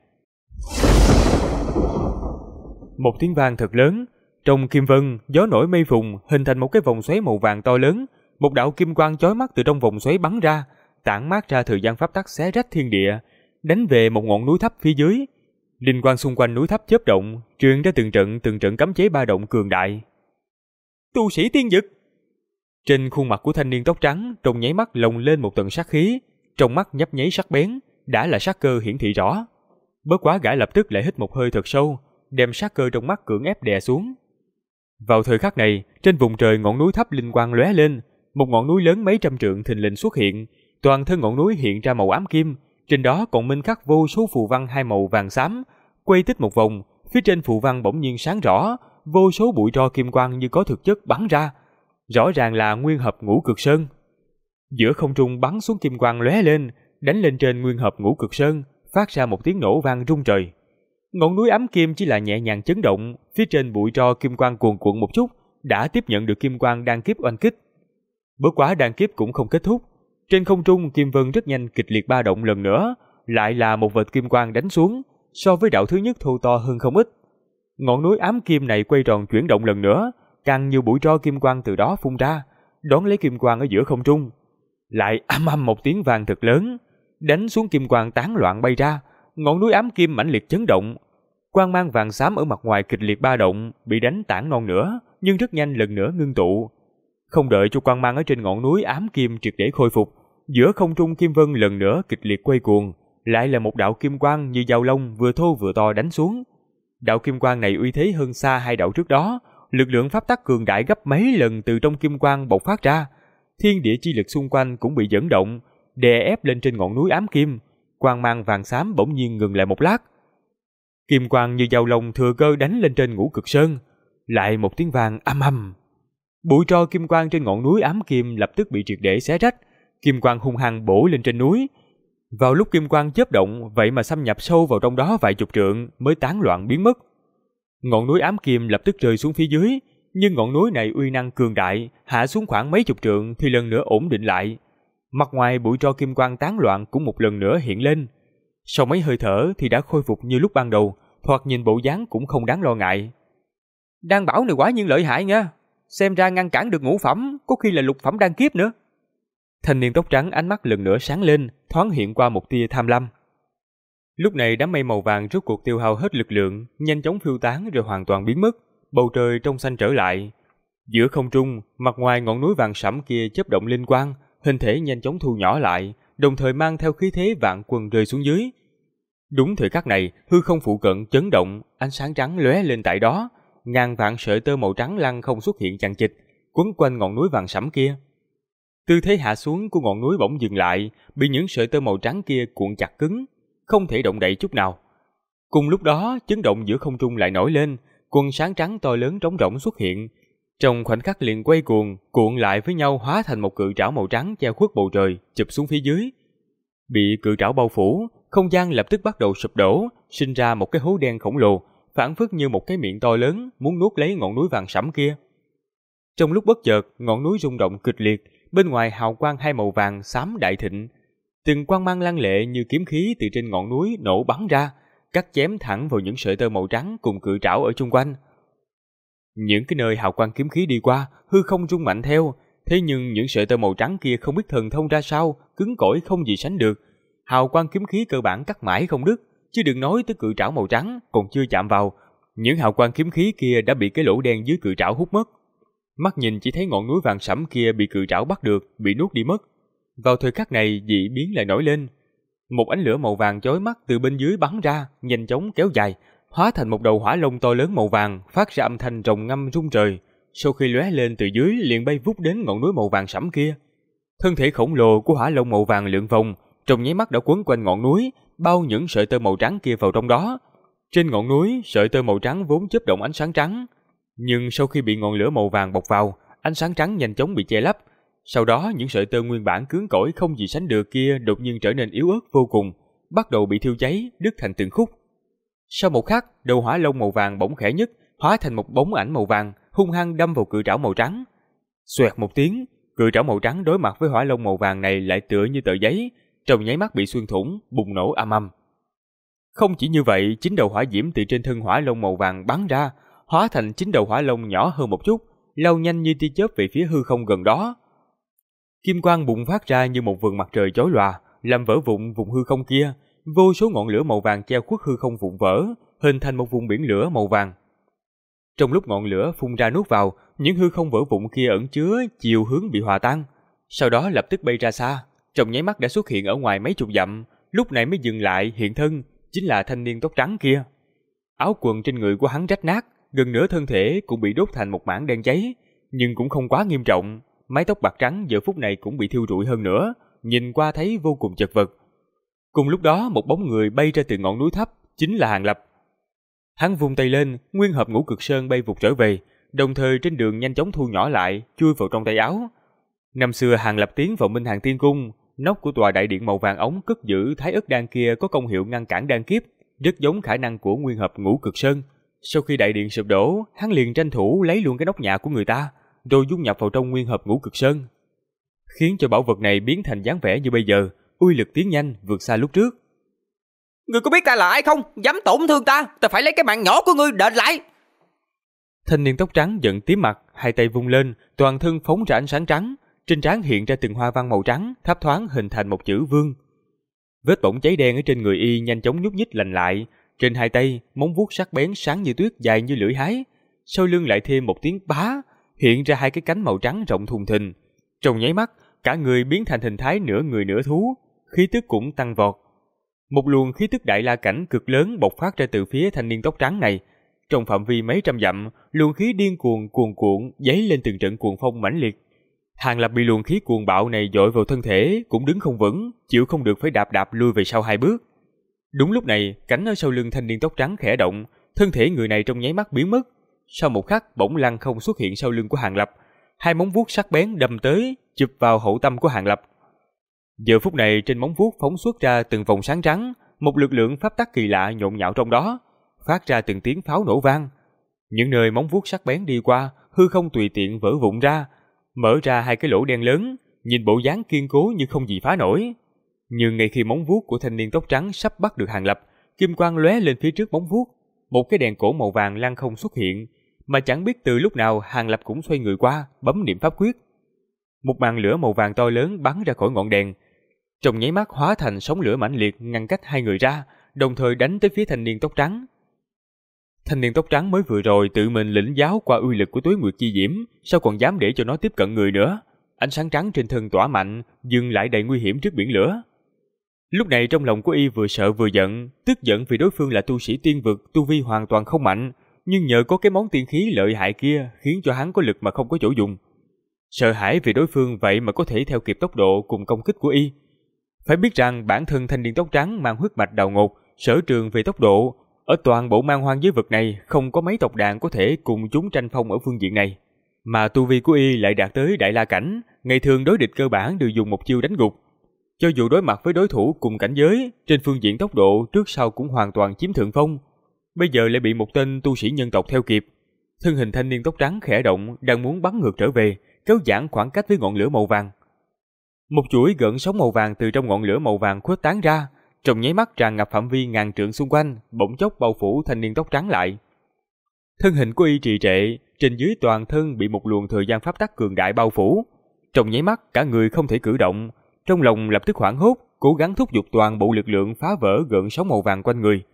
Một tiếng vang thật lớn, trong kim vân, gió nổi mây phùng, hình thành một cái vòng xoáy màu vàng to lớn, một đạo kim quang chói mắt từ trong vòng xoáy bắn ra, tản mát ra thời gian pháp tắc xé rách thiên địa, đánh về một ngọn núi thấp phía dưới. Linh quang xung quanh núi thấp chớp động, truyền ra từng trận cấm chế ba động cường đại. Tu sĩ tiên dực. Trên khuôn mặt của thanh niên tóc trắng trong nháy mắt lồng lên một tầng sát khí, trong mắt nhấp nháy sắc bén, đã là sát cơ hiển thị rõ. Bất quá gã lập tức lại hít một hơi thật sâu, đem sát cơ trong mắt cưỡng ép đè xuống. Vào thời khắc này, trên vùng trời ngọn núi thấp linh quang lóe lên, một ngọn núi lớn mấy trăm trượng thình lình xuất hiện, toàn thân ngọn núi hiện ra màu ám kim, trên đó còn minh khắc vô số phù văn hai màu vàng xám, quay tích một vòng, phía trên phù văn bỗng nhiên sáng rõ, vô số bụi tro kim quang như có thực chất bắn ra, rõ ràng là nguyên hợp ngũ cực sơn. Giữa không trung bắn xuống kim quang lóe lên, đánh lên trên nguyên hợp ngũ cực sơn, phát ra một tiếng nổ vang rung trời. Ngọn núi ám kim chỉ là nhẹ nhàng chấn động, phía trên bụi tro kim quang cuồn cuộn một chút, đã tiếp nhận được kim quang đan kiếp oanh kích. Bất quá đan kiếp cũng không kết thúc, trên không trung kim vân rất nhanh kịch liệt ba động lần nữa, lại là một vệt kim quang đánh xuống, so với đạo thứ nhất thô to hơn không ít. Ngọn núi ám kim này quay tròn chuyển động lần nữa, càng nhiều bụi tro kim quang từ đó phun ra, đón lấy kim quang ở giữa không trung. Lại ầm ầm một tiếng vang thật lớn, đánh xuống kim quang tán loạn bay ra, ngọn núi ám kim mãnh liệt chấn động. Quang mang vàng xám ở mặt ngoài kịch liệt ba động, bị đánh tản non nữa, nhưng rất nhanh lần nữa ngưng tụ. Không đợi cho quang mang ở trên ngọn núi ám kim triệt để khôi phục, giữa không trung kim vân lần nữa kịch liệt quay cuồng, lại là một đạo kim quang như dao long vừa thô vừa to đánh xuống. Đạo kim quang này uy thế hơn xa hai đạo trước đó, lực lượng pháp tắc cường đại gấp mấy lần từ trong kim quang bộc phát ra, thiên địa chi lực xung quanh cũng bị dẫn động, đè ép lên trên ngọn núi ám kim. Quang mang vàng xám bỗng nhiên ngừng lại một lát. Kim quang như dao long thừa cơ đánh lên trên ngũ cực sơn, lại một tiếng vang âm ầm. Bụi tro kim quang trên ngọn núi ám kim lập tức bị triệt để xé rách, kim quang hung hăng bổ lên trên núi. Vào lúc kim quang chớp động, vậy mà xâm nhập sâu vào trong đó vài chục trượng mới tán loạn biến mất. Ngọn núi ám kim lập tức rơi xuống phía dưới, nhưng ngọn núi này uy năng cường đại, hạ xuống khoảng mấy chục trượng thì lần nữa ổn định lại. Mặt ngoài bụi tro kim quang tán loạn cũng một lần nữa hiện lên. Sau mấy hơi thở thì đã khôi phục như lúc ban đầu, thoạt nhìn bộ dáng cũng không đáng lo ngại. Đan bảo này quả nhiên lợi hại nha, xem ra ngăn cản được ngũ phẩm, có khi là lục phẩm đan kiếp nữa. Thanh niên tóc trắng ánh mắt lần nữa sáng lên, thoáng hiện qua một tia tham lam. Lúc này đám mây màu vàng rốt cuộc tiêu hao hết lực lượng, nhanh chóng phiêu tán rồi hoàn toàn biến mất, bầu trời trong xanh trở lại. Giữa không trung, mặt ngoài ngọn núi vàng sẫm kia chớp động linh quang, hình thể nhanh chóng thu nhỏ lại, đồng thời mang theo khí thế vạn quân rơi xuống dưới. Đúng thời khắc này, hư không phụ cận chấn động, ánh sáng trắng lóe lên tại đó, ngàn vạn sợi tơ màu trắng lăng không xuất hiện chằng chịt, quấn quanh ngọn núi vàng sẫm kia. Tư thế hạ xuống của ngọn núi bỗng dừng lại, bị những sợi tơ màu trắng kia cuộn chặt cứng, không thể động đậy chút nào. Cùng lúc đó, chấn động giữa không trung lại nổi lên, quần sáng trắng to lớn trống rỗng xuất hiện, trong khoảnh khắc liền quay cuộn lại với nhau hóa thành một cự trảo màu trắng che khuất bầu trời, chụp xuống phía dưới. Bị cự trảo bao phủ, không gian lập tức bắt đầu sụp đổ, sinh ra một cái hố đen khổng lồ, phảng phất như một cái miệng to lớn muốn nuốt lấy ngọn núi vàng sẫm kia. Trong lúc bất chợt, ngọn núi rung động kịch liệt, bên ngoài hào quang hai màu vàng xám đại thịnh, từng quang mang lăng lệ như kiếm khí từ trên ngọn núi nổ bắn ra, cắt chém thẳng vào những sợi tơ màu trắng cùng cự trảo ở chung quanh. Những cái nơi hào quang kiếm khí đi qua, hư không rung mạnh theo, thế nhưng những sợi tơ màu trắng kia không biết thần thông ra sao, cứng cỏi không gì sánh được. Hào quang kiếm khí cơ bản cắt mãi không đứt, chứ đừng nói tới cự trảo màu trắng còn chưa chạm vào, những hào quang kiếm khí kia đã bị cái lỗ đen dưới cự trảo hút mất. Mắt nhìn chỉ thấy ngọn núi vàng sẫm kia bị cự trảo bắt được, bị nuốt đi mất. Vào thời khắc này, dị biến lại nổi lên. Một ánh lửa màu vàng chói mắt từ bên dưới bắn ra, nhanh chóng kéo dài, hóa thành một đầu hỏa long to lớn màu vàng, phát ra âm thanh rồng ngâm rung trời. Sau khi lóe lên từ dưới liền bay vút đến ngọn núi màu vàng sẫm kia. Thân thể khổng lồ của hỏa long màu vàng lượn vòng, trong nháy mắt đã quấn quanh ngọn núi, bao những sợi tơ màu trắng kia vào trong đó. Trên ngọn núi, sợi tơ màu trắng vốn chớp động ánh sáng trắng, nhưng sau khi bị ngọn lửa màu vàng bọc vào, ánh sáng trắng nhanh chóng bị che lấp. Sau đó, những sợi tơ nguyên bản cứng cỏi không gì sánh được kia đột nhiên trở nên yếu ớt vô cùng, bắt đầu bị thiêu cháy, đứt thành từng khúc. Sau một khắc, đầu hỏa long màu vàng bỗng khẽ nhấc, hóa thành một bóng ảnh màu vàng, hung hăng đâm vào cự trảo màu trắng. Xoẹt một tiếng, cự trảo màu trắng đối mặt với hỏa long màu vàng này lại tựa như tờ giấy, trong nháy mắt bị xuyên thủng, bùng nổ ầm ầm. Không chỉ như vậy, chính đầu hỏa diễm từ trên thân hỏa long màu vàng bắn ra, hóa thành chính đầu hỏa long nhỏ hơn một chút, lao nhanh như tia chớp về phía hư không gần đó. Kim quang bùng phát ra như một vầng mặt trời chói lòa, làm vỡ vụn vùng hư không kia, vô số ngọn lửa màu vàng che khuất hư không vụn vỡ, hình thành một vùng biển lửa màu vàng. Trong lúc ngọn lửa phun ra nuốt vào, những hư không vỡ vụn kia ẩn chứa chiều hướng bị hòa tan, sau đó lập tức bay ra xa, trong nháy mắt đã xuất hiện ở ngoài mấy chục dặm, lúc này mới dừng lại hiện thân, chính là thanh niên tóc trắng kia. Áo quần trên người của hắn rách nát, gần nửa thân thể cũng bị đốt thành một mảng đen cháy, nhưng cũng không quá nghiêm trọng, mái tóc bạc trắng giờ phút này cũng bị thiêu rụi hơn nữa, nhìn qua thấy vô cùng chật vật. Cùng lúc đó một bóng người bay ra từ ngọn núi thấp, chính là Hàn Lập. Hắn vung tay lên, nguyên hợp Ngũ Cực Sơn bay vụt trở về, đồng thời trên đường nhanh chóng thu nhỏ lại, chui vào trong tay áo. Năm xưa Hàn Lập tiến vào Minh Hàn Tiên Cung, nóc của tòa đại điện màu vàng ống cất giữ Thái Ức Đan kia có công hiệu ngăn cản đan kiếp, rất giống khả năng của nguyên hợp Ngũ Cực Sơn. Sau khi đại điện sụp đổ, hắn liền tranh thủ lấy luôn cái nóc nhà của người ta, rồi dung nhập vào trong nguyên hợp Ngũ Cực Sơn, khiến cho bảo vật này biến thành dáng vẻ như bây giờ, uy lực tiến nhanh vượt xa lúc trước. Ngươi có biết ta là ai không? Dám tổn thương ta, ta phải lấy cái mạng nhỏ của ngươi đền lại. Thanh niên tóc trắng giận tím mặt, hai tay vung lên, toàn thân phóng ra ánh sáng trắng, trên trán hiện ra từng hoa văn màu trắng, thấp thoáng hình thành một chữ vương. Vết bỏng cháy đen ở trên người y nhanh chóng nhúc nhích lành lại, trên hai tay móng vuốt sắc bén sáng như tuyết dài như lưỡi hái, sau lưng lại thêm một tiếng bá, hiện ra hai cái cánh màu trắng rộng thùng thình. Trong nháy mắt, cả người biến thành hình thái nửa người nửa thú, khí tức cũng tăng vọt. Một luồng khí tức đại la cảnh cực lớn bộc phát ra từ phía thanh niên tóc trắng này. Trong phạm vi mấy trăm dặm, luồng khí điên cuồng cuồn cuộn dấy lên từng trận cuồng phong mãnh liệt. Hàn Lập bị luồng khí cuồng bạo này dội vào thân thể, cũng đứng không vững, chịu không được phải đạp đạp lui về sau hai bước. Đúng lúc này, cánh ở sau lưng thanh niên tóc trắng khẽ động, thân thể người này trong nháy mắt biến mất. Sau một khắc, bỗng lăng không xuất hiện sau lưng của Hàn Lập, hai móng vuốt sắc bén đâm tới, chụp vào hậu tâm của Hàn Lập. Giờ phút này trên móng vuốt phóng xuất ra từng vòng sáng trắng, một lực lượng pháp tắc kỳ lạ nhộn nhạo trong đó, phát ra từng tiếng pháo nổ vang. Những nơi móng vuốt sắc bén đi qua, hư không tùy tiện vỡ vụn ra, mở ra hai cái lỗ đen lớn, nhìn bộ dáng kiên cố như không gì phá nổi. Nhưng ngay khi móng vuốt của thanh niên tóc trắng sắp bắt được Hàn Lập, kim quang lóe lên phía trước móng vuốt, một cái đèn cổ màu vàng lăng không xuất hiện, mà chẳng biết từ lúc nào Hàn Lập cũng xoay người qua, bấm niệm pháp quyết. Một màn lửa màu vàng to lớn bắn ra khỏi ngọn đèn, trong nháy mắt hóa thành sóng lửa mãnh liệt ngăn cách hai người ra, đồng thời đánh tới phía thanh niên tóc trắng. Thanh niên tóc trắng mới vừa rồi tự mình lĩnh giáo qua uy lực của Tuế Nguyệt Chi Diễm, sao còn dám để cho nó tiếp cận người nữa? Ánh sáng trắng trên thân tỏa mạnh, dừng lại đầy nguy hiểm trước biển lửa. Lúc này trong lòng của y vừa sợ vừa giận, tức giận vì đối phương là tu sĩ tiên vực, tu vi hoàn toàn không mạnh, nhưng nhờ có cái món tiên khí lợi hại kia khiến cho hắn có lực mà không có chỗ dùng. Sợ hãi vì đối phương vậy mà có thể theo kịp tốc độ cùng công kích của y. Phải biết rằng bản thân thanh niên tóc trắng mang huyết mạch đào ngột, sở trường về tốc độ, ở toàn bộ man hoang giới vực này không có mấy tộc đàn có thể cùng chúng tranh phong ở phương diện này. Mà tu vi của y lại đạt tới đại la cảnh, ngày thường đối địch cơ bản đều dùng một chiêu đánh gục. Cho dù đối mặt với đối thủ cùng cảnh giới, trên phương diện tốc độ trước sau cũng hoàn toàn chiếm thượng phong. Bây giờ lại bị một tên tu sĩ nhân tộc theo kịp. Thân hình thanh niên tóc trắng khẽ động, đang muốn bắn ngược trở về, kéo giãn khoảng cách với ngọn lửa màu vàng. Một chuỗi gợn sóng màu vàng từ trong ngọn lửa màu vàng khuếch tán ra, trong nháy mắt tràn ngập phạm vi ngàn trượng xung quanh, bỗng chốc bao phủ thanh niên tóc trắng lại. Thân hình của y trì trệ, trên dưới toàn thân bị một luồng thời gian pháp tắc cường đại bao phủ. Trong nháy mắt cả người không thể cử động, trong lòng lập tức hoảng hốt, cố gắng thúc giục toàn bộ lực lượng phá vỡ gợn sóng màu vàng quanh người.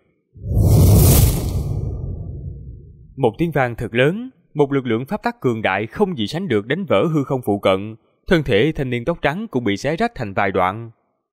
Một tiếng vang thật lớn, một lực lượng pháp tắc cường đại không gì sánh được đánh vỡ hư không phụ cận, thân thể thanh niên tóc trắng cũng bị xé rách thành vài đoạn.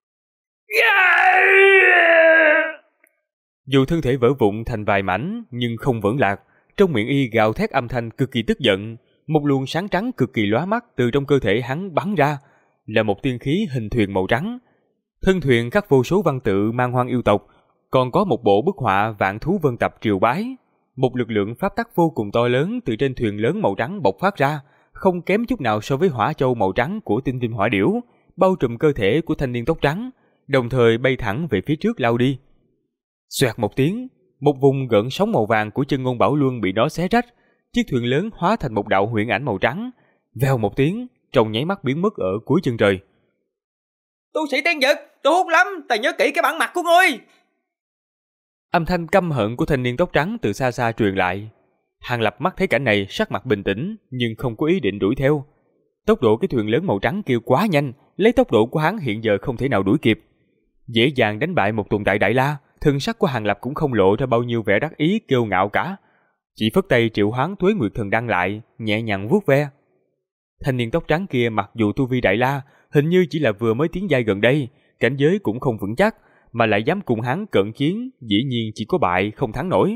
Dù thân thể vỡ vụn thành vài mảnh nhưng không vỡ lạc, trong miệng y gào thét âm thanh cực kỳ tức giận, một luồng sáng trắng cực kỳ lóa mắt từ trong cơ thể hắn bắn ra, là một tiên khí hình thuyền màu trắng. Thân thuyền khắc vô số văn tự man hoang yêu tộc, còn có một bộ bức họa vạn thú vân tập triều bái. Một lực lượng pháp tắc vô cùng to lớn từ trên thuyền lớn màu trắng bộc phát ra, không kém chút nào so với hỏa châu màu trắng của tinh viêm hỏa điểu, bao trùm cơ thể của thanh niên tóc trắng, đồng thời bay thẳng về phía trước lao đi. Xoẹt một tiếng, một vùng gợn sóng màu vàng của chân ngôn bảo luân bị nó xé rách, chiếc thuyền lớn hóa thành một đạo huyễn ảnh màu trắng, vèo một tiếng, trong nháy mắt biến mất ở cuối chân trời. Tu sĩ tiên vực, tôi hút lắm, ta nhớ kỹ cái bản mặt của ngươi. Âm thanh căm hận của thanh niên tóc trắng từ xa xa truyền lại. Hàn Lập mắt thấy cảnh này, sắc mặt bình tĩnh nhưng không có ý định đuổi theo. Tốc độ cái thuyền lớn màu trắng kia quá nhanh, lấy tốc độ của hắn hiện giờ không thể nào đuổi kịp. Dễ dàng đánh bại một tồn tại đại la, thân sắc của Hàn Lập cũng không lộ ra bao nhiêu vẻ đắc ý kiêu ngạo cả. chỉ phất tay triệu hoán Tuế Nguyệt Thần Đăng lại, nhẹ nhàng vuốt ve. Thanh niên tóc trắng kia mặc dù tu vi đại la, hình như chỉ là vừa mới tiến giai gần đây, cảnh giới cũng không vững chắc, mà lại dám cùng hắn cận chiến, dĩ nhiên chỉ có bại không thắng nổi.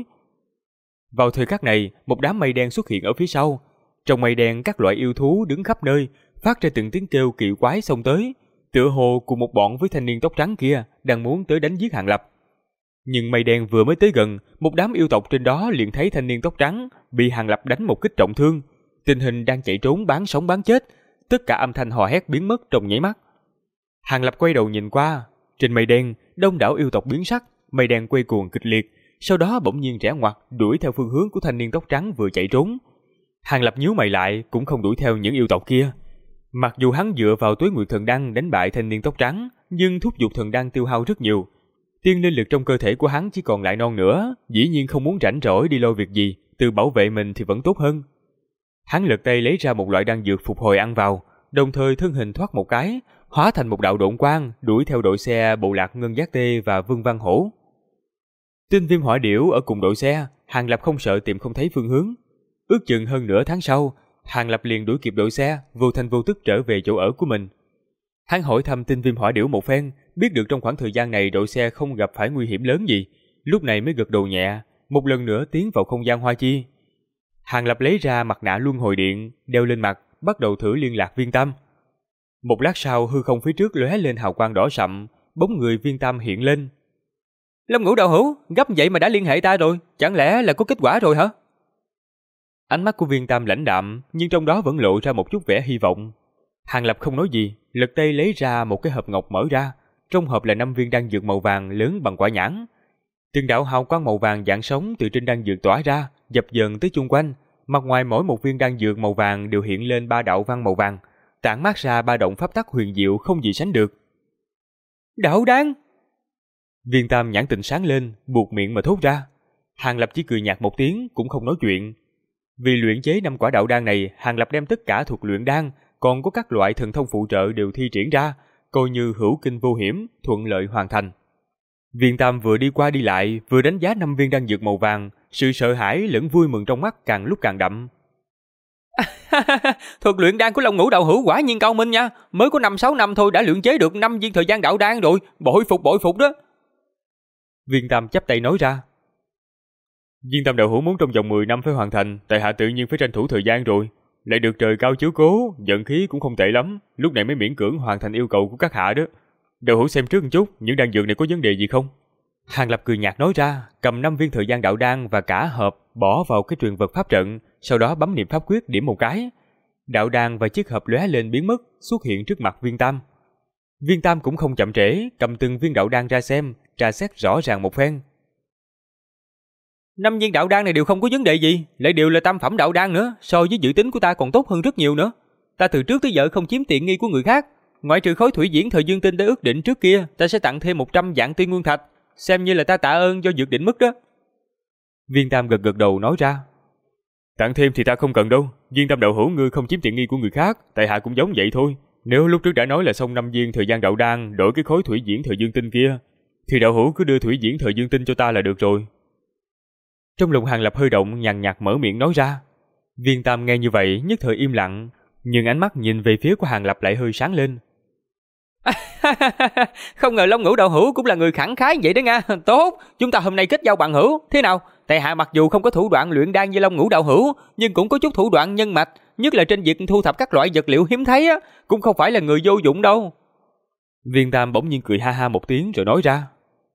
Vào thời khắc này, một đám mây đen xuất hiện ở phía sau. Trong mây đen các loại yêu thú đứng khắp nơi, phát ra từng tiếng kêu kỳ quái xông tới, tựa hồ cùng một bọn với thanh niên tóc trắng kia đang muốn tới đánh giết Hàng Lập. Nhưng mây đen vừa mới tới gần, một đám yêu tộc trên đó liền thấy thanh niên tóc trắng bị Hàng Lập đánh một kích trọng thương, tình hình đang chạy trốn bán sống bán chết, tất cả âm thanh hò hét biến mất trong nháy mắt. Hàng Lập quay đầu nhìn qua, trên mây đen, đông đảo yêu tộc biến sắc, mây đen quay cuồng kịch liệt, sau đó bỗng nhiên rẽ ngoặt đuổi theo phương hướng của thanh niên tóc trắng vừa chạy trốn. Hàng Lập nhíu mày lại, cũng không đuổi theo những yêu tộc kia. Mặc dù hắn dựa vào Tuế Nguyệt Thần Đăng đánh bại thanh niên tóc trắng, nhưng thúc dục thần đăng tiêu hao rất nhiều. Tiên linh lực trong cơ thể của hắn chỉ còn lại non nữa, dĩ nhiên không muốn rảnh rỗi đi lo việc gì, tự bảo vệ mình thì vẫn tốt hơn. Hắn lật tay lấy ra một loại đan dược phục hồi ăn vào, đồng thời thân hình thoát một cái, hóa thành một đạo độn quang, đuổi theo đội xe bộ lạc Ngân Giác Tê và Vương Văn Hổ. Tinh Viêm Hỏa Điểu ở cùng đội xe, Hàng Lập không sợ tìm không thấy phương hướng. Ước chừng hơn nửa tháng sau, Hàng Lập liền đuổi kịp đội xe, vô thanh vô tức trở về chỗ ở của mình. Hắn hỏi thăm Tinh Viêm Hỏa Điểu một phen, biết được trong khoảng thời gian này đội xe không gặp phải nguy hiểm lớn gì, lúc này mới gật đầu nhẹ, một lần nữa tiến vào không gian Hoa Chi. Hàng Lập lấy ra mặt nạ luân hồi điện, đeo lên mặt, bắt đầu thử liên lạc Viên Tam. Một lát sau, hư không phía trước lóe lên hào quang đỏ sậm, bóng người Viên Tam hiện lên. Long Ngũ đạo hữu, gấp vậy mà đã liên hệ ta rồi, chẳng lẽ là có kết quả rồi hả? Ánh mắt của Viên Tam lãnh đạm, nhưng trong đó vẫn lộ ra một chút vẻ hy vọng. Hàng Lập không nói gì, lật tay lấy ra một cái hộp ngọc mở ra, trong hộp là 5 viên đan dược màu vàng lớn bằng quả nhãn. Từng đạo hào quang màu vàng dạng sống từ trên đan dược tỏa ra, dập dần tới chung quanh. Mặt ngoài mỗi một viên đan dược màu vàng đều hiện lên 3 đạo văn màu vàng, tản mát ra 3 động pháp tắc huyền diệu không gì sánh được. Đạo đan! Viên Tam nhãn tình sáng lên, buột miệng mà thốt ra. Hàng Lập chỉ cười nhạt một tiếng, cũng không nói chuyện. Vì luyện chế 5 quả đạo đan này, Hàng Lập đem tất cả thuật luyện đan, còn có các loại thần thông phụ trợ đều thi triển ra, coi như hữu kinh vô hiểm, thuận lợi hoàn thành. Viên Tam vừa đi qua đi lại, vừa đánh giá 5 viên đan dược màu vàng, sự sợ hãi lẫn vui mừng trong mắt càng lúc càng đậm. Thuật luyện đan của Long Ngũ đạo hữu quả nhiên cao minh nha, mới có 5-6 năm thôi đã luyện chế được 5 viên thời gian đạo đan rồi, bội phục đó. Viên Tam chắp tay nói ra. Viên Tam đạo hữu muốn trong vòng 10 năm phải hoàn thành, tại hạ tự nhiên phải tranh thủ thời gian rồi. Lại được trời cao chiếu cố, vận khí cũng không tệ lắm, lúc này mới miễn cưỡng hoàn thành yêu cầu của các hạ đó. Đạo hữu xem trước một chút, những đan dược này có vấn đề gì không? Hàng Lập cười nhạt nói ra, cầm 5 viên thời gian đạo đan và cả hộp bỏ vào cái truyền vật pháp trận, sau đó bấm niệm pháp quyết điểm một cái. Đạo đan và chiếc hộp lóe lên biến mất, xuất hiện trước mặt Viên Tam. Viên Tam cũng không chậm trễ, cầm từng viên đạo đan ra xem, tra xét rõ ràng một phen. 5 viên đạo đan này đều không có vấn đề gì, lại đều là tam phẩm đạo đan nữa, so với dự tính của ta còn tốt hơn rất nhiều nữa. Ta từ trước tới giờ không chiếm tiện nghi của người khác, ngoại trừ khối thủy diễn thời dương tinh đã ước định trước kia, ta sẽ tặng thêm 100 vạn tiên nguyên thạch, xem như là ta tạ ơn do vượt đỉnh mức đó. Viên Tam gật đầu nói ra. Tặng thêm thì ta không cần đâu, Viên Tam đạo hữu ngươi không chiếm tiện nghi của người khác, tại hạ cũng giống vậy thôi. Nếu lúc trước đã nói là xong 5 viên thời gian đạo đan đổi cái khối thủy diễn thời dương tinh kia, thì đạo hữu cứ đưa thủy diễn thời dương tinh cho ta là được rồi. Trong lòng Hàng Lập hơi động, nhàn nhạt mở miệng nói ra. Viên Tam nghe như vậy nhất thời im lặng, nhưng ánh mắt nhìn về phía của Hàng Lập lại hơi sáng lên. Không ngờ Long Ngũ đạo hữu cũng là người khẳng khái vậy đó nha. Tốt, chúng ta hôm nay kết giao bằng hữu. Thế nào? Tại hạ mặc dù không có thủ đoạn luyện đan như Long Ngũ đạo hữu, nhưng cũng có chút thủ đoạn nhân mạch, nhất là trên việc thu thập các loại vật liệu hiếm thấy á, cũng không phải là người vô dụng đâu. Viên Tam bỗng nhiên cười ha ha một tiếng rồi nói ra.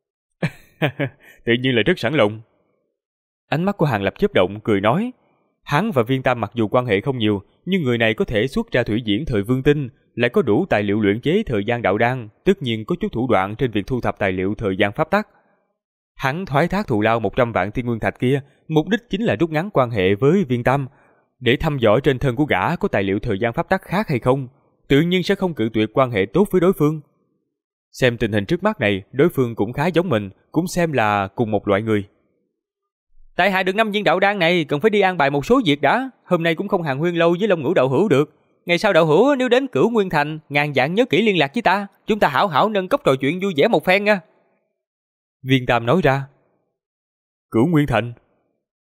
Tự nhiên là rất sẵn lòng. Ánh mắt của Hàng Lập chớp động, cười nói. Hắn và Viên Tam mặc dù quan hệ không nhiều, nhưng người này có thể xuất ra thủy diễn thời vương tinh, lại có đủ tài liệu luyện chế thời gian đạo đan, tất nhiên có chút thủ đoạn trên việc thu thập tài liệu thời gian pháp tắc. Hắn thoái thác thù lao 100 vạn tiên nguyên thạch kia, mục đích chính là rút ngắn quan hệ với Viên Tam, để thăm dò trên thân của gã có tài liệu thời gian pháp tắc khác hay không, tự nhiên sẽ không cự tuyệt quan hệ tốt với đối phương. Xem tình hình trước mắt này, đối phương cũng khá giống mình, cũng xem là cùng một loại người. Tại hạ được 5 viên đạo đan này, cần phải đi an bài một số việc đã, hôm nay cũng không hàn huyên lâu với Long Ngũ đạo hữu được. Ngày sau đạo hữu nếu đến Cửu Nguyên Thành, ngàn vạn nhớ kỹ liên lạc với ta, chúng ta hảo hảo nâng cốc trò chuyện vui vẻ một phen nha. Viên Tam nói ra. Cửu Nguyên Thành?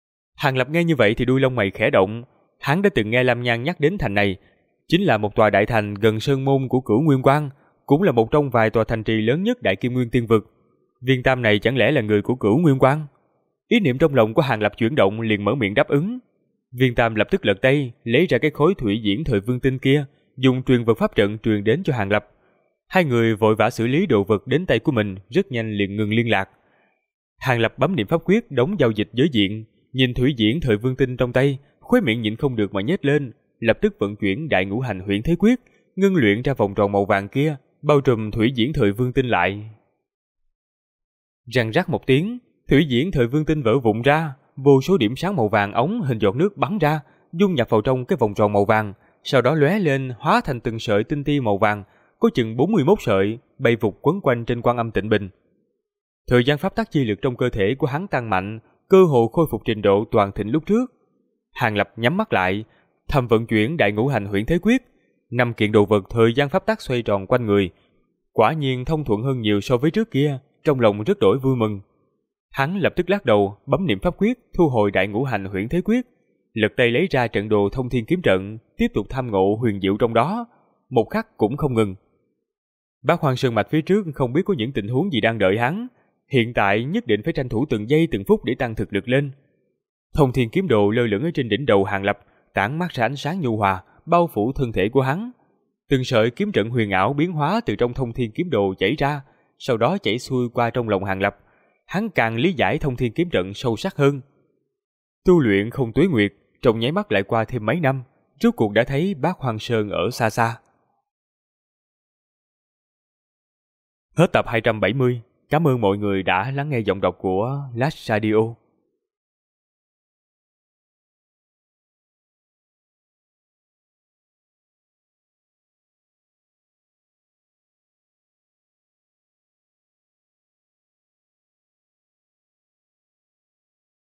Hàng Lập nghe như vậy thì đuôi lông mày khẽ động. Hắn đã từng nghe Lam Nhan nhắc đến thành này, chính là một tòa đại thành gần sơn môn của Cửu Nguyên Quan, cũng là một trong vài tòa thành trì lớn nhất Đại Kim Nguyên Tiên Vực. Viên Tam này chẳng lẽ là người của Cửu Nguyên Quan? Ý niệm trong lòng của Hàng Lập chuyển động, liền mở miệng đáp ứng. Viên Tam lập tức lật tay, lấy ra cái khối thủy diễn thời vương tinh kia, dùng truyền vật pháp trận truyền đến cho Hàng Lập. Hai người vội vã xử lý đồ vật đến tay của mình, rất nhanh liền ngừng liên lạc. Hàng Lập bấm niệm pháp quyết đóng giao dịch giới diện, nhìn thủy diễn thời vương tinh trong tay, khóe miệng nhịn không được mà nhếch lên, lập tức vận chuyển đại ngũ hành huyễn thế quyết, ngưng luyện ra vòng tròn màu vàng kia, bao trùm thủy diễn thời vương tinh lại. Răng rắc một tiếng, thủy diễn thời vương tinh vỡ vụn ra, vô số điểm sáng màu vàng ống hình giọt nước bắn ra, dung nhập vào trong cái vòng tròn màu vàng, sau đó lóe lên hóa thành từng sợi tinh ti màu vàng, có chừng 41 sợi, bay vụt quấn quanh trên Quan Âm Tịnh Bình. Thời gian pháp tắc chi lực trong cơ thể của hắn tăng mạnh, cơ hồ khôi phục trình độ toàn thịnh lúc trước. Hàng Lập nhắm mắt lại, thầm vận chuyển đại ngũ hành huyễn thế quyết, 5 kiện đồ vật thời gian pháp tắc xoay tròn quanh người, quả nhiên thông thuận hơn nhiều so với trước kia, trong lòng rất đổi vui mừng. Hắn lập tức lắc đầu, bấm niệm pháp quyết, thu hồi đại ngũ hành huyễn thế quyết, lật tay lấy ra trận đồ thông thiên kiếm trận, tiếp tục tham ngộ huyền diệu trong đó, một khắc cũng không ngừng. Bác Hoang Sơn Mạch phía trước không biết có những tình huống gì đang đợi hắn, hiện tại nhất định phải tranh thủ từng giây từng phút để tăng thực lực lên. Thông thiên kiếm đồ lơ lửng ở trên đỉnh đầu Hàng Lập, tản mát ra ánh sáng nhu hòa, bao phủ thân thể của hắn. Từng sợi kiếm trận huyền ảo biến hóa từ trong thông thiên kiếm đồ chảy ra, sau đó chảy xuôi qua trong lòng Hàng Lập. Hắn càng lý giải thông thiên kiếm trận sâu sắc hơn. Tu luyện không tuế nguyệt, trong nháy mắt lại qua thêm mấy năm, rốt cuộc đã thấy Bác Hoang Sơn ở xa xa. Hết tập 270. Cảm ơn mọi người đã lắng nghe giọng đọc của Last Radio.